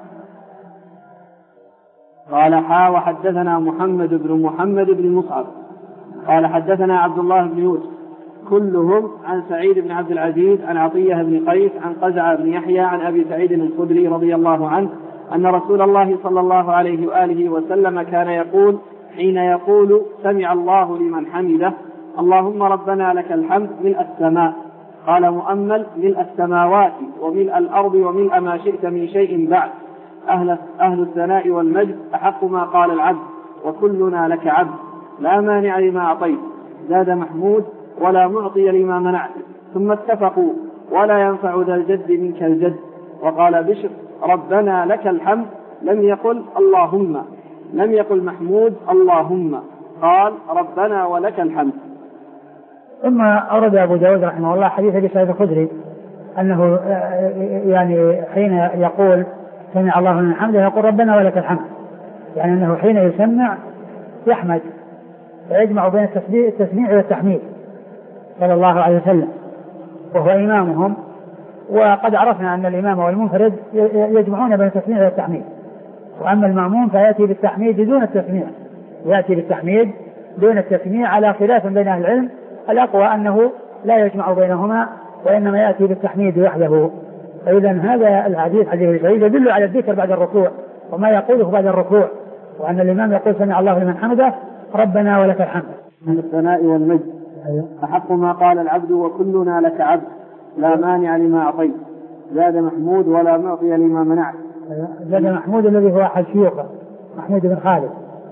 قال حا وحدثنا محمد بن محمد بن مصعب قال حدثنا عبد الله بن يوسف كلهم عن سعيد بن عبد العزيز عن عطية بن قيس عن قزعة بن يحيى عن أبي سعيد الخدري رضي الله عنه أن رسول الله صلى الله عليه وآله وسلم كان يقول حين يقول سمع الله لمن حمده اللهم ربنا لك الحمد ملء السماء، قال مؤمل ملء السماوات وملء الأرض وملء ما شئت من شيء بعد، أهل, أهل الثناء والمجد أحق ما قال العبد وكلنا لك عبد لا مانع لما أعطيت، زاد محمود ولا معطي لما منعت. ثم اتفقوا ولا ينفع ذا الجد منك الجد. وقال بشر ربنا لك الحمد، لم يقل اللهم، لم يقل محمود اللهم، قال ربنا ولك الحمد. ثم أورد أبو داود رحمه الله حديث أبي سعيد الخدري أنه يعني حين يقول سمع الله لمن حمده يقول ربنا ولك الحمد، يعني أنه حين يسمع يحمد ويجمع بين التسميع والتحميد صلى الله عليه وسلم، وهو إمامهم. وقد عرفنا أن الإمام والمنفرد يجمعون بين التسميع والتحميد، وأما المأموم فيأتي بالتحميد دون التسميع، يأتي بالتحميد دون التسميع على خلاف بين أهل العلم، الأقوى أنه لا يجمع بينهما وإنما يأتي بالتحميد وحده. فإذا هذا الحديث حديث سعيد يدل على الذكر بعد الركوع وما يقوله بعد الركوع، وأن الإمام يقول سمع الله لمن حمده ربنا ولك الحمد. من الثناء والمجد أحق ما قال العبد وكلنا لك عبد لا مانع لما أعطيت، زاد محمود ولا معطي لما منعت. زاد محمود الذي هو أحد شيوخه محمود بن خالد،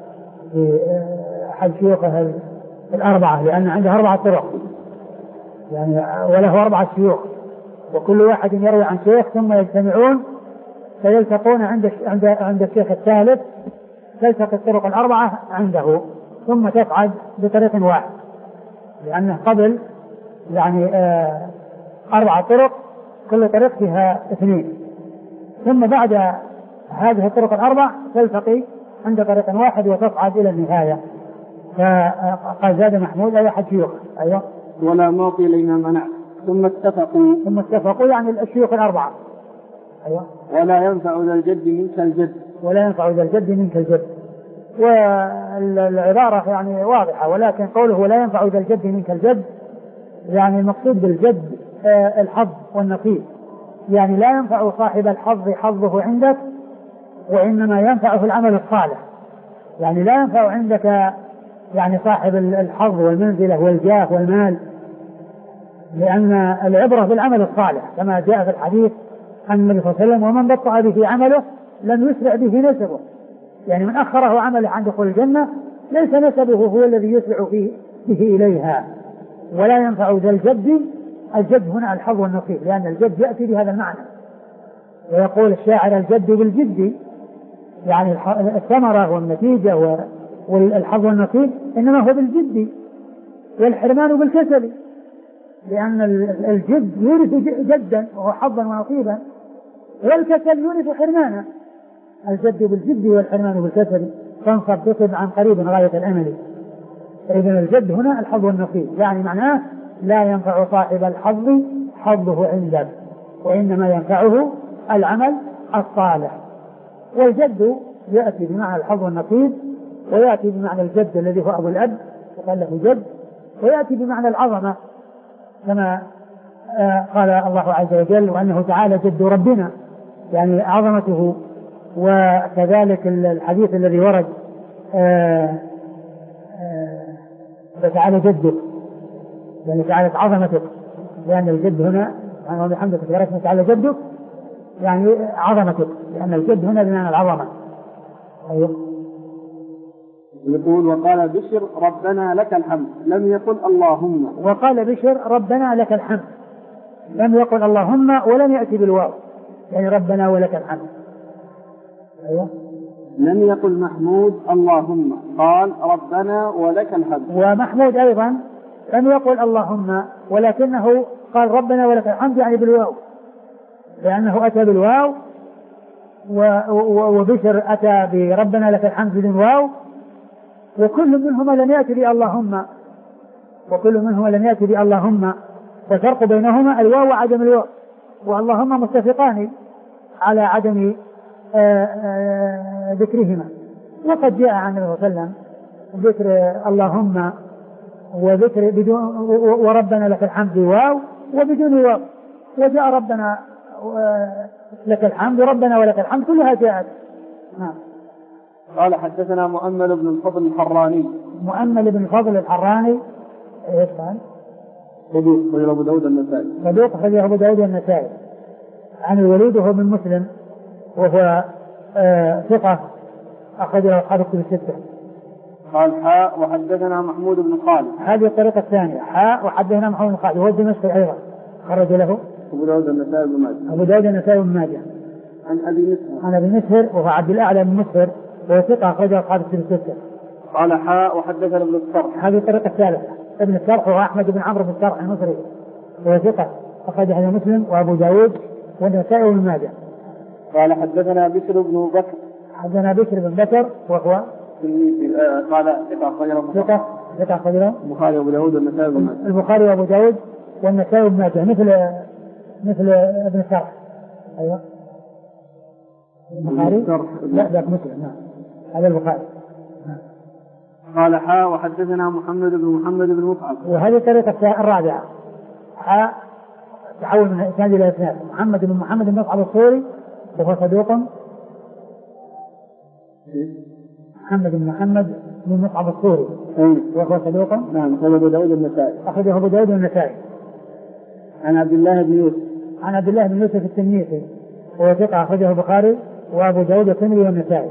أحد شيوخه الأربعة، لأن عنده أربعة طرق يعني وله أربعة شيوخ، وكل واحد يروي عن شيخ ثم يجتمعون فيلتقون عند عند عند الشيخ الثالث، تلتقي الطرق الأربعة عنده ثم تصعد بطريق واحد، لأنه قبل يعني آه أربع طرق كل طريق فيها اثنين، ثم بعد هذه الطرق الأربع تلتقي عند طريق واحد وتصعد إلى النهاية. فقال زاد محمود أي أحد شيوخ. أيوة. ولا معطي لما منع. ثم اتفقوا ثم اتفقوا يعني الشيوخ الأربعة. أيوة. ولا ينفع ذا الجد منك الجد. ولا ينفع ذا الجد منك الجد. والعبارة يعني واضحة، ولكن قوله ولا ينفع ذا الجد منك الجد يعني المقصود بالجد الحظ والنصيب، يعني لا ينفع صاحب الحظ حظه عندك، وإنما ينفعه العمل الصالح. يعني لا ينفع عندك يعني صاحب الحظ والمنزلة والجاه والمال، لأن العبرة بالعمل الصالح كما جاء في الحديث عن النبي صلى الله عليه وسلم ومن بطأ به عمله لم يسرع به نسبه، يعني من أخره عمله عن دخول الجنة ليس نسبه هو الذي يسرع به إليها. ولا ينفع ذا الجد، الجد هنا الحظ والنصيب، لأن الجد يأتي بهذا المعنى. ويقول الشاعر الجد بالجد، يعني الثمرة والنتيجة والحظ والنصيب إنما هو بالجد، والحرمان بالكسل، لأن الجد يورث جدا وهو حظا ونصيبا، والكسل يورث حرمانا. الجد بالجد والحرمان بالكسل، فانصب تصب عن قريب غاية الأمل. إذن الجد هنا الحظ والنصيب، يعني معناه لا ينفع صاحب الحظ حظه عندك، وإنما ينفعه العمل الصالح. والجد يأتي بمعنى الحظ والنصيب، ويأتي بمعنى الجد الذي هو أبو الأب وقال له جد، ويأتي بمعنى العظمة كما قال الله عز وجل وأنه تعالى جد ربنا، يعني عظمته. وكذلك الحديث الذي ورد فتعالى جدك، يعني تعالى عظمتك، لأن الجد هنا سبحانه وبحمده تبارك تعالى جدك يعني عظمتك، لأن الجد هنا بمعنى العظمة. أيوه. يقول وقال بشر ربنا لك الحمد، لم يقل اللهم. وقال بشر ربنا لك الحمد، لم يقل اللهم ولم يأتي بالواو، يعني ربنا ولك الحمد. أيوه. لم يقل محمود اللهم، قال ربنا ولك الحمد. ومحمود أيضا لم يقل اللهم، ولكنه قال ربنا ولك الحمد يعني بالواو، لأنه أتى بالواو، وبشر أتى بربنا لك الحمد بدون واو، وكل منهما لم يأتي باللهم، وكل منهما لم يأتي باللهم، والفرق بينهما الواو وعدم الواو، واللهم متفقان على عدم آآ آآ ذكرهما. وقد جاء عن النبي صلى الله عليه وسلم ذكر اللهم وذكر بدون وربنا لك الحمد واو وبدون واو، وجاء ربنا لك الحمد وربنا ولك الحمد كلها جاءت. نعم. قال حدثنا مؤمل بن الفضل الحراني. مؤمل بن الفضل الحراني ايش قال؟ صدوق أخرجه أبو داود النسائي. صدوق أخرجه أبو داود النسائي. عن الوليد وهو بن مسلم وهو آه ثقة أخرجه أصحاب الكتب الستة. قال حاء وحدثنا محمود بن خالد. هذه الطريقة الثانية حاء وحدثنا محمود بن خالد وهو دمشقي أيضا خرج له أبو داود النسائي بن ماجه. أبو داود النسائي بن ماجه. عن أبي مسهر. عن أبي مسهر وهو عبد الأعلى بن مسهر وهو ثقة أخرجه أصحاب الكتب الستة. قال حاء وحدثنا ابن الصرح. هذه الطريقة الثالثة ابن الصرح وهو أحمد بن عمرو بن الصرح المصري وهو ثقة أخرجه مسلم وأبو داود والنسائي وابن ماجه. قال حدثنا بشر بن بكر. حدثنا بشر بن بكر وهو قال ثقة أخرجه ثقة ثقة أخرجه البخاري وأبو داود والنسائي وابن ماجه. البخاري وأبو داود والنسائي وابن ماجه مثل مثل ابن الصرح. أيوة البخاري لا ذاك مسلم. نعم هذا البخاري. قال حاء وحدثنا محمد بن محمد بن مصعب. وهذه الطريقة الرابعة حاء تحول من إسناد إلى إسناد. محمد بن محمد بن مصعب الصوري وهو صدوق. محمد بن محمد بن مصعب الصوري وهو صدوق. نعم أخرجه أبو داود النسائي. أخرجه أبو داود النسائي. عن عبد الله بن يوسف. عن عبد الله بن يوسف التنيسي وهو ثقة أخرجه البخاري وأبو داود والترمذي والنسائي.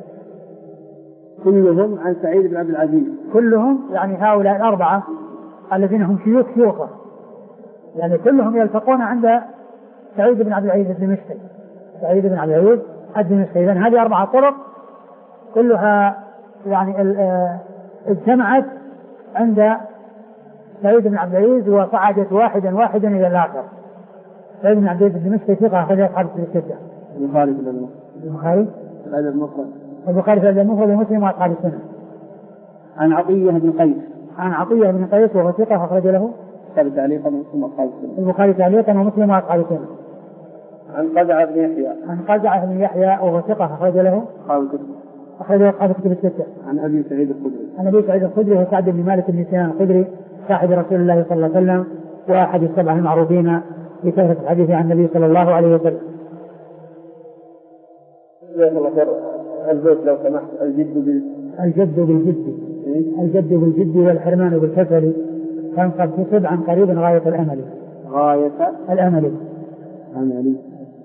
كلهم عن سعيد بن عبد العزيز. كلهم يعني هؤلاء الأربعة الذين هم شيوخ شيوخه يعني كلهم يلتقون عند سعيد بن عبد العزيز الدمشقي. سعيد بن عبد العزيز الدمشقي. إذن هذه أربعة طرق كلها يعني اجتمعت عند سعيد بن عبد العزيز وصعدت واحدا واحدا إلى الآخر. سعيد بن عبد العزيز الدمشقي ثقة أخرجه أصحاب الستة. البخاري في الأدب. البخاري في الأدب المفرد. البخاري في الأدب المفرد ومسلم وأصحاب السنة. عن عطية بن قيس. عن عطية بن قيس وهو ثقة أخرج له البخاري تعليقا ومسلم وأصحاب السنة. البخاري تعليقا ومسلم وأصحاب السنة. عن قزعة بن يحيى. عن قزعة بن يحيى وهو ثقة أخرج له أصحاب الكتب. أخرجه أصحاب الكتب الستة. عن أبي سعيد الخدري. عن أبي سعيد الخدري وسعد بن مالك بن سنان الخدري صاحب رسول الله صلى الله عليه وسلم وأحد السبعة المعروفين بكثرة الحديث عن النبي صلى الله عليه وسلم. البيت لو سمحت الجد بال الجد بالجد الجد بالجد والحرمان بالكسل فانقد تصب عن قريب غاية الأمل. غاية الأمل. الأمل.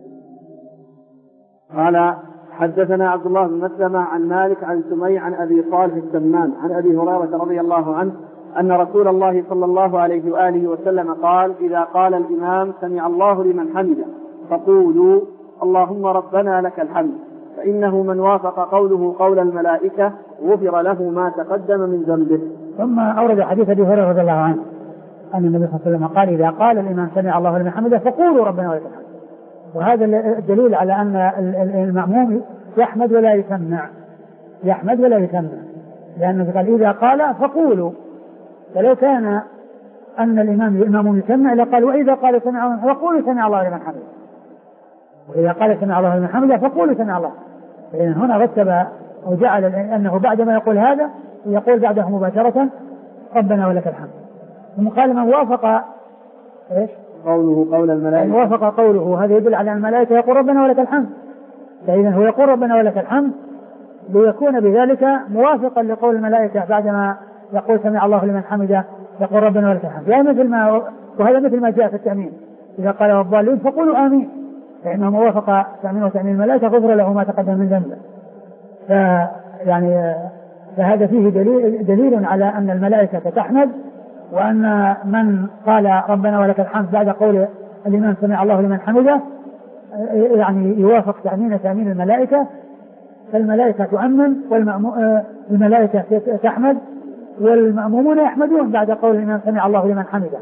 قال حدثنا عبد الله بن مسلمة عن مالك عن سمي عن أبي صالح السمان عن أبي هريرة رضي الله عنه أن رسول الله صلى الله عليه وآله وسلم قال إذا قال الإمام سمع الله لمن حمده فقولوا اللهم ربنا لك الحمد فإنه من وافق قوله قول الملائكة غفر له ما تقدم من ذنبه. ثم أورد حديث أبي هريرة رضي الله عنه أن النبي صلى الله عليه وسلم قال إذا قال الإمام سمع الله لمن حمده فقولوا ربنا ولك الحمد. وهذا الدليل على أن المأموم يحمد ولا يسمع يحمد ولا يسمع لأنه قال إذا قال فقولوا. فلو كان أن الإمام الإمام يسمع لقال وإذا قال سمع الله فقولوا سمع الله لمن حمده وإذا قال سمع الله لمن حمده فقولوا سمع الله. فإن هنا رتب وجعل أنه بعدما يقول هذا يقول بعده مباشرة ربنا ولك الحمد. ثم قال من وافق إيش قوله قول الملائكة وافق قوله هذا يدل على أن الملائكة يقول ربنا ولك الحمد. فإذا هو يقول ربنا ولك الحمد ليكون بذلك موافقا لقول الملائكة بعدما يقول سمع الله لمن حمده يقول ربنا ولك الحمد. يعني مثل ما وهذا مثل ما جاء في التأمين إذا قال الضالين فقولوا آمين فإنه موافق تأمين وتأمين الملائكة غفر له ما تقدم من ذنبه. فيعني فهذا فيه دليل, دليل على أن الملائكة تحمد وأن من قال ربنا ولك الحمد بعد قول الإمام سمع الله لمن حمده يعني يوافق تأمين تأمين الملائكة. فالملائكة تؤمن والملائكة تحمد والمأمومون يحمدون بعد قول الإمام سمع الله لمن حمده.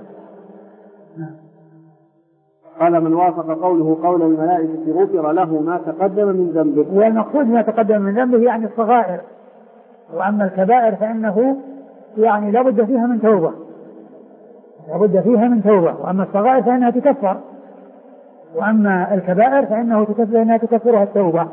قال من وافق قوله قول الملائكة غفر له ما تقدم من ذنبه. والمقصود ما تقدم من ذنبه يعني الصغائر. وأما الكبائر فإنه يعني لابد فيها من توبة لابد فيها من توبة وأما الصغائر فإنها تكفر وأما الكبائر فإنه تكفر إنها تكفرها التوبة.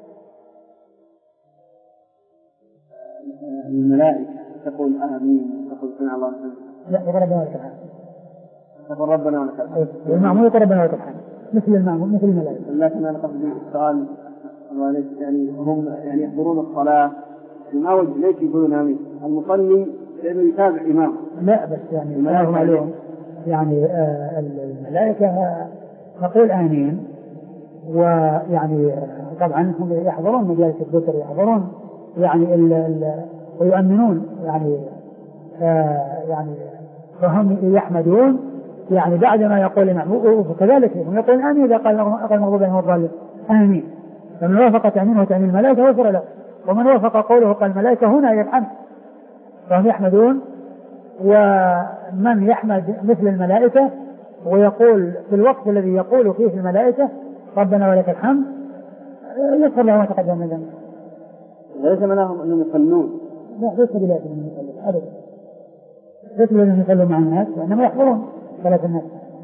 الملائكة تقول آمين يقول سمع الله لمن لا يقول ربنا ولك الحمد. يقول ربنا ولك الحمد. المأموم يقول ربنا ولك الحمد مثل المأموم مثل الملائكة. لكن أنا قصدي السؤال يعني هم يعني يحضرون الصلاة ما وجه ليش يقولون آمين؟ المصلي لأنه يتابع إمامه. لا بس يعني الملائكة يعني آه الملائكة نقول آمين ويعني طبعا هم يحضرون مجالس الذكر يحضرون يعني ال ال ويؤمنون يعني آه يعني فهم يحمدون يعني بعد ما يقول الإمام وكذلك هم يقولون آمين إذا قال المغضوب عليهم والضالين آمين. فمن وافق تأمينه وتأمين الملائكة غفر له ومن وافق قوله قال الملائكة هنا يلحم فهم يحمدون. ومن يحمد مثل الملائكة ويقول في الوقت الذي يقول فيه الملائكة ربنا ولك الحمد يغفر له ما تقدم من ذنبه. ليس منهم أنهم يصلون. لا ليس بلازم أنهم يصلون أبدا. ليس بلازم أن يصلون مع الناس وإنما يحضرون صلاة الناس.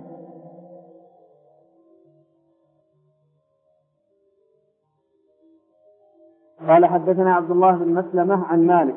قال حدثنا عبد الله بن مسلمة عن مالك.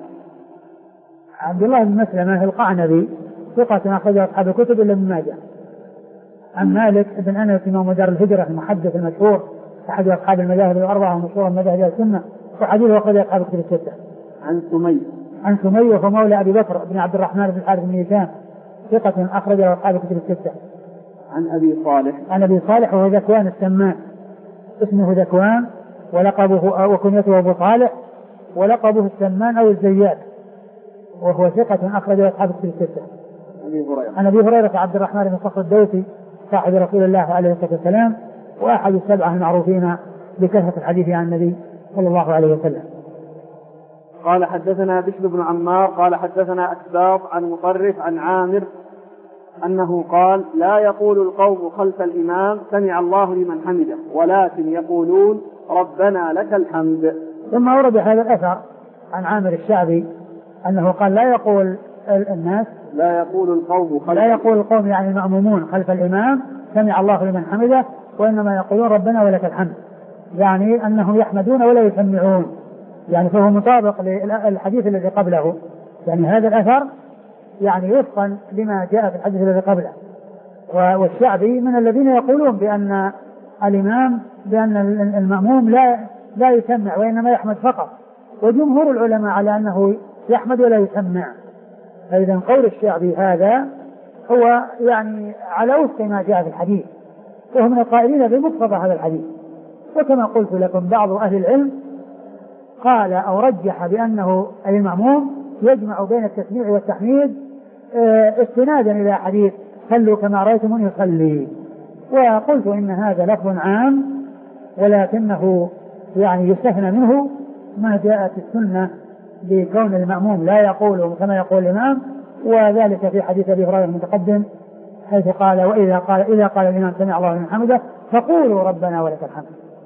عبد الله بن مسلمة القعنبي ثقة أخرج أصحاب الكتب إلا ابن ماجه. عن مالك بن أنس إمام دار الهجرة المحدث المشهور أحد أصحاب المذاهب الأربعة ومشهور المذاهب السنة وحديثه أخرج أصحاب الكتب الستة. عن سمي عن سمي وهو مولى أبي بكر بن عبد الرحمن بن الحارث بن هشام ثقة أخرج أصحاب الكتب الستة. عن أبي صالح عن أبي صالح وهو ذكوان السمان اسمه ذكوان ولقبه وكنيته أبو صالح ولقبه السمان أو الزيات وهو ثقة أخرج أصحاب الكتب الستة. عن أبي هريرة عبد الرحمن بن صخر الدوسي صاحب رسول الله عليه الصلاة والسلام وأحد السبعة المعروفين بكثرة الحديث عن النبي صلى الله عليه وسلم. قال حدثنا بشر بن عمار قال حدثنا أسباط عن مطرف عن عامر أنه قال لا يقول القوم خلف الإمام سمع الله لمن حمده ولكن يقولون ربنا لك الحمد. ثم ورد هذا الأثر عن عامر الشعبي أنه قال لا يقول الناس لا يقول القوم خلف لا يقول القوم يعني المأمومون خلف الإمام سمع الله لمن حمده وإنما يقولون ربنا ولك الحمد يعني أنهم يحمدون ولا يسمعون يعني فهو مطابق للحديث الذي قبله يعني هذا الأثر يعني وفقا لما جاء في الحديث الذي قبله. والشعبي من الذين يقولون بأن الإمام بأن المأموم لا لا يسمع وإنما يحمد فقط وجمهور العلماء على أنه يحمد ولا يسمع. فإذا قول الشعبي هذا هو يعني على وفق ما جاء في الحديث وهو من القائلين بمقتضى هذا الحديث. وكما قلت لكم بعض أهل العلم قال أو رجح بأنه المأموم يجمع بين التسميع والتحميد استنادا إلى حديث صلوا كما رأيتموني يصلي. وقلت إن هذا لفظ عام ولكنه يعني يستثنى منه ما جاءت السنة بكون المأموم لا يقول كما يقول الإمام وذلك في حديث أبي هريرة المتقدم حيث قال وإذا قال إذا قال الإمام سمع الله لمن حمده فقولوا ربنا ولك الحمد.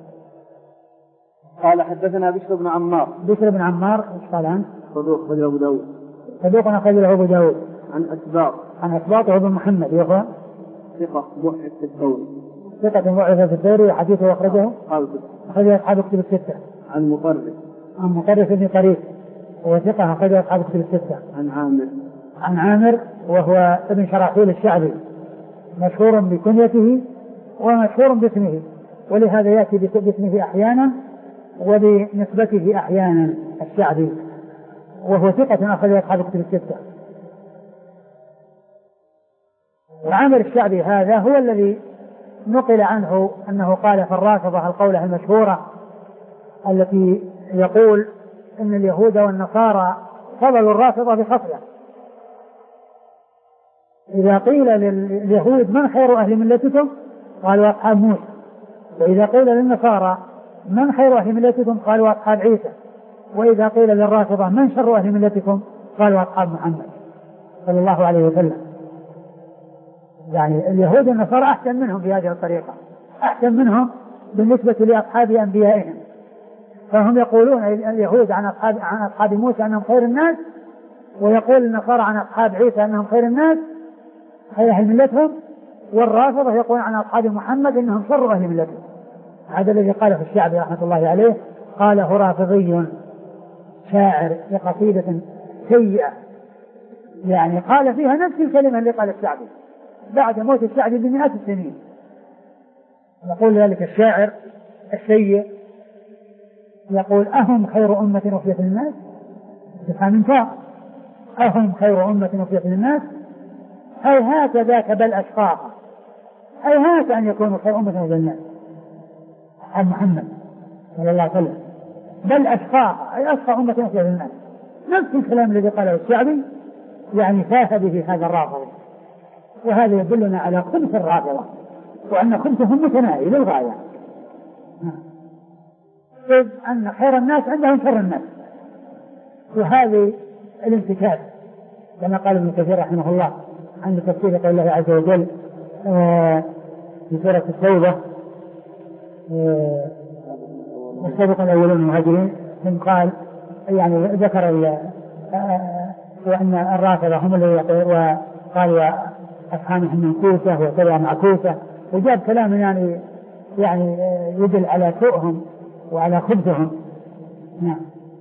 قال حدثنا بشر بن عمار. بشر بن عمار ايش قال عنه؟ صدوق أخرجه أبو داود. صدوق أخرجه أبو داود. عن أسباط. عن أسباط وابن محمد يقول ثقة ضعف في الثوري. ثقة ضعف في الثوري وحديثه أخرجه أخرجه أصحاب الكتب الستة. عن مطرف. عن مطرف بن طريف وهو ثقة أخرجه أصحاب الكتب الستة. عن عامر. عن عامر وهو ابن شراحيل الشعبي مشهور بكنيته ومشهور باسمه ولهذا يأتي باسمه أحيانا وبنسبته أحيانا الشعبي وهو ثقة أخرج أصحاب الكتب الستة. وعامر الشعبي هذا هو الذي نقل عنه أنه قال في الرافضة القولة المشهورة التي يقول إن اليهود والنصارى فضلوا الرافضة بخصلة. إذا قيل لليهود من خير أهل ملتكم قالوا أصحاب موسى وإذا قيل للنصارى من خير أهل ملتكم قالوا أصحاب عيسى وإذا قيل للرافضة من شر أهل ملتكم قالوا أصحاب محمد صلى الله عليه وسلم. يعني اليهود والنصارى أحسن منهم في هذه الطريقة أحسن منهم بالنسبة لأصحاب أنبيائهم. فهم يقولون اليهود عن أصحاب, عن أصحاب موسى أنهم خير الناس ويقول النصارى عن أصحاب عيسى أنهم خير الناس خير أهل ملتهم والرافضة يقول عن أصحاب محمد أنهم شر أهل ملتهم. هذا الذي قاله في الشعبي رحمة الله عليه قاله رافضي شاعر في قصيدة سيئة يعني قال فيها نفس الكلمة اللي قال الشعبي بعد موت الشعبي بمئات السنين. يقول ذلك الشاعر السيء يقول أهم خير أمة أخرجت للناس، سبحان الله، أهم خير أمة أخرجت للناس هيهات ذاك بل أشقاها، هيهات أن يكونوا خير أمة أخرجت للناس عن محمد صلى الله عليه وسلم، بل أشقاها أي أشقى أمة أخرجت للناس. نفس الكلام الذي قاله الشعبي يعني فاه به هذا الرافضي، وهذا يدلنا على خبث الرافضة وأن خبثهم متناهي للغاية، إذ أن خير الناس عندهم شر الناس. وهذه الانتكاس كما قال ابن كثير رحمه الله عند تفسير قول الله عز وجل في سورة التوبة والسابقون الأولون المهاجرين، ثم قال يعني ذكر وأن الرافضة هم اللي وقال أصحابهم من كوسة وكذا مع كوسة، وجاب كلام يعني يعني يدل على سوءهم وعلى خبثهم. نعم.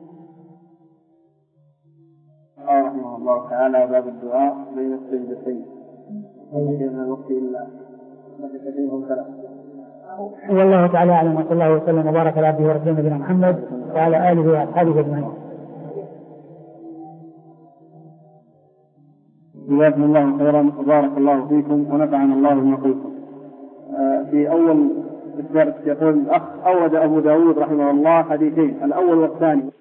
قال رحمه الله تعالى باب الدعاء بين السجدتين من الوقت إلا نفسهم ثلاث. والله تعالى أعلم، وصلى الله وسلم وبارك على عبده ورسوله نبينا محمد وعلى آله وأصحابه أجمعين. جزاكم الله خيرا وبارك الله فيكم ونفعنا الله بما قلتم. في أول الدرس يقول الأخ أورد أبو داود رحمه الله حديثين، الأول والثاني.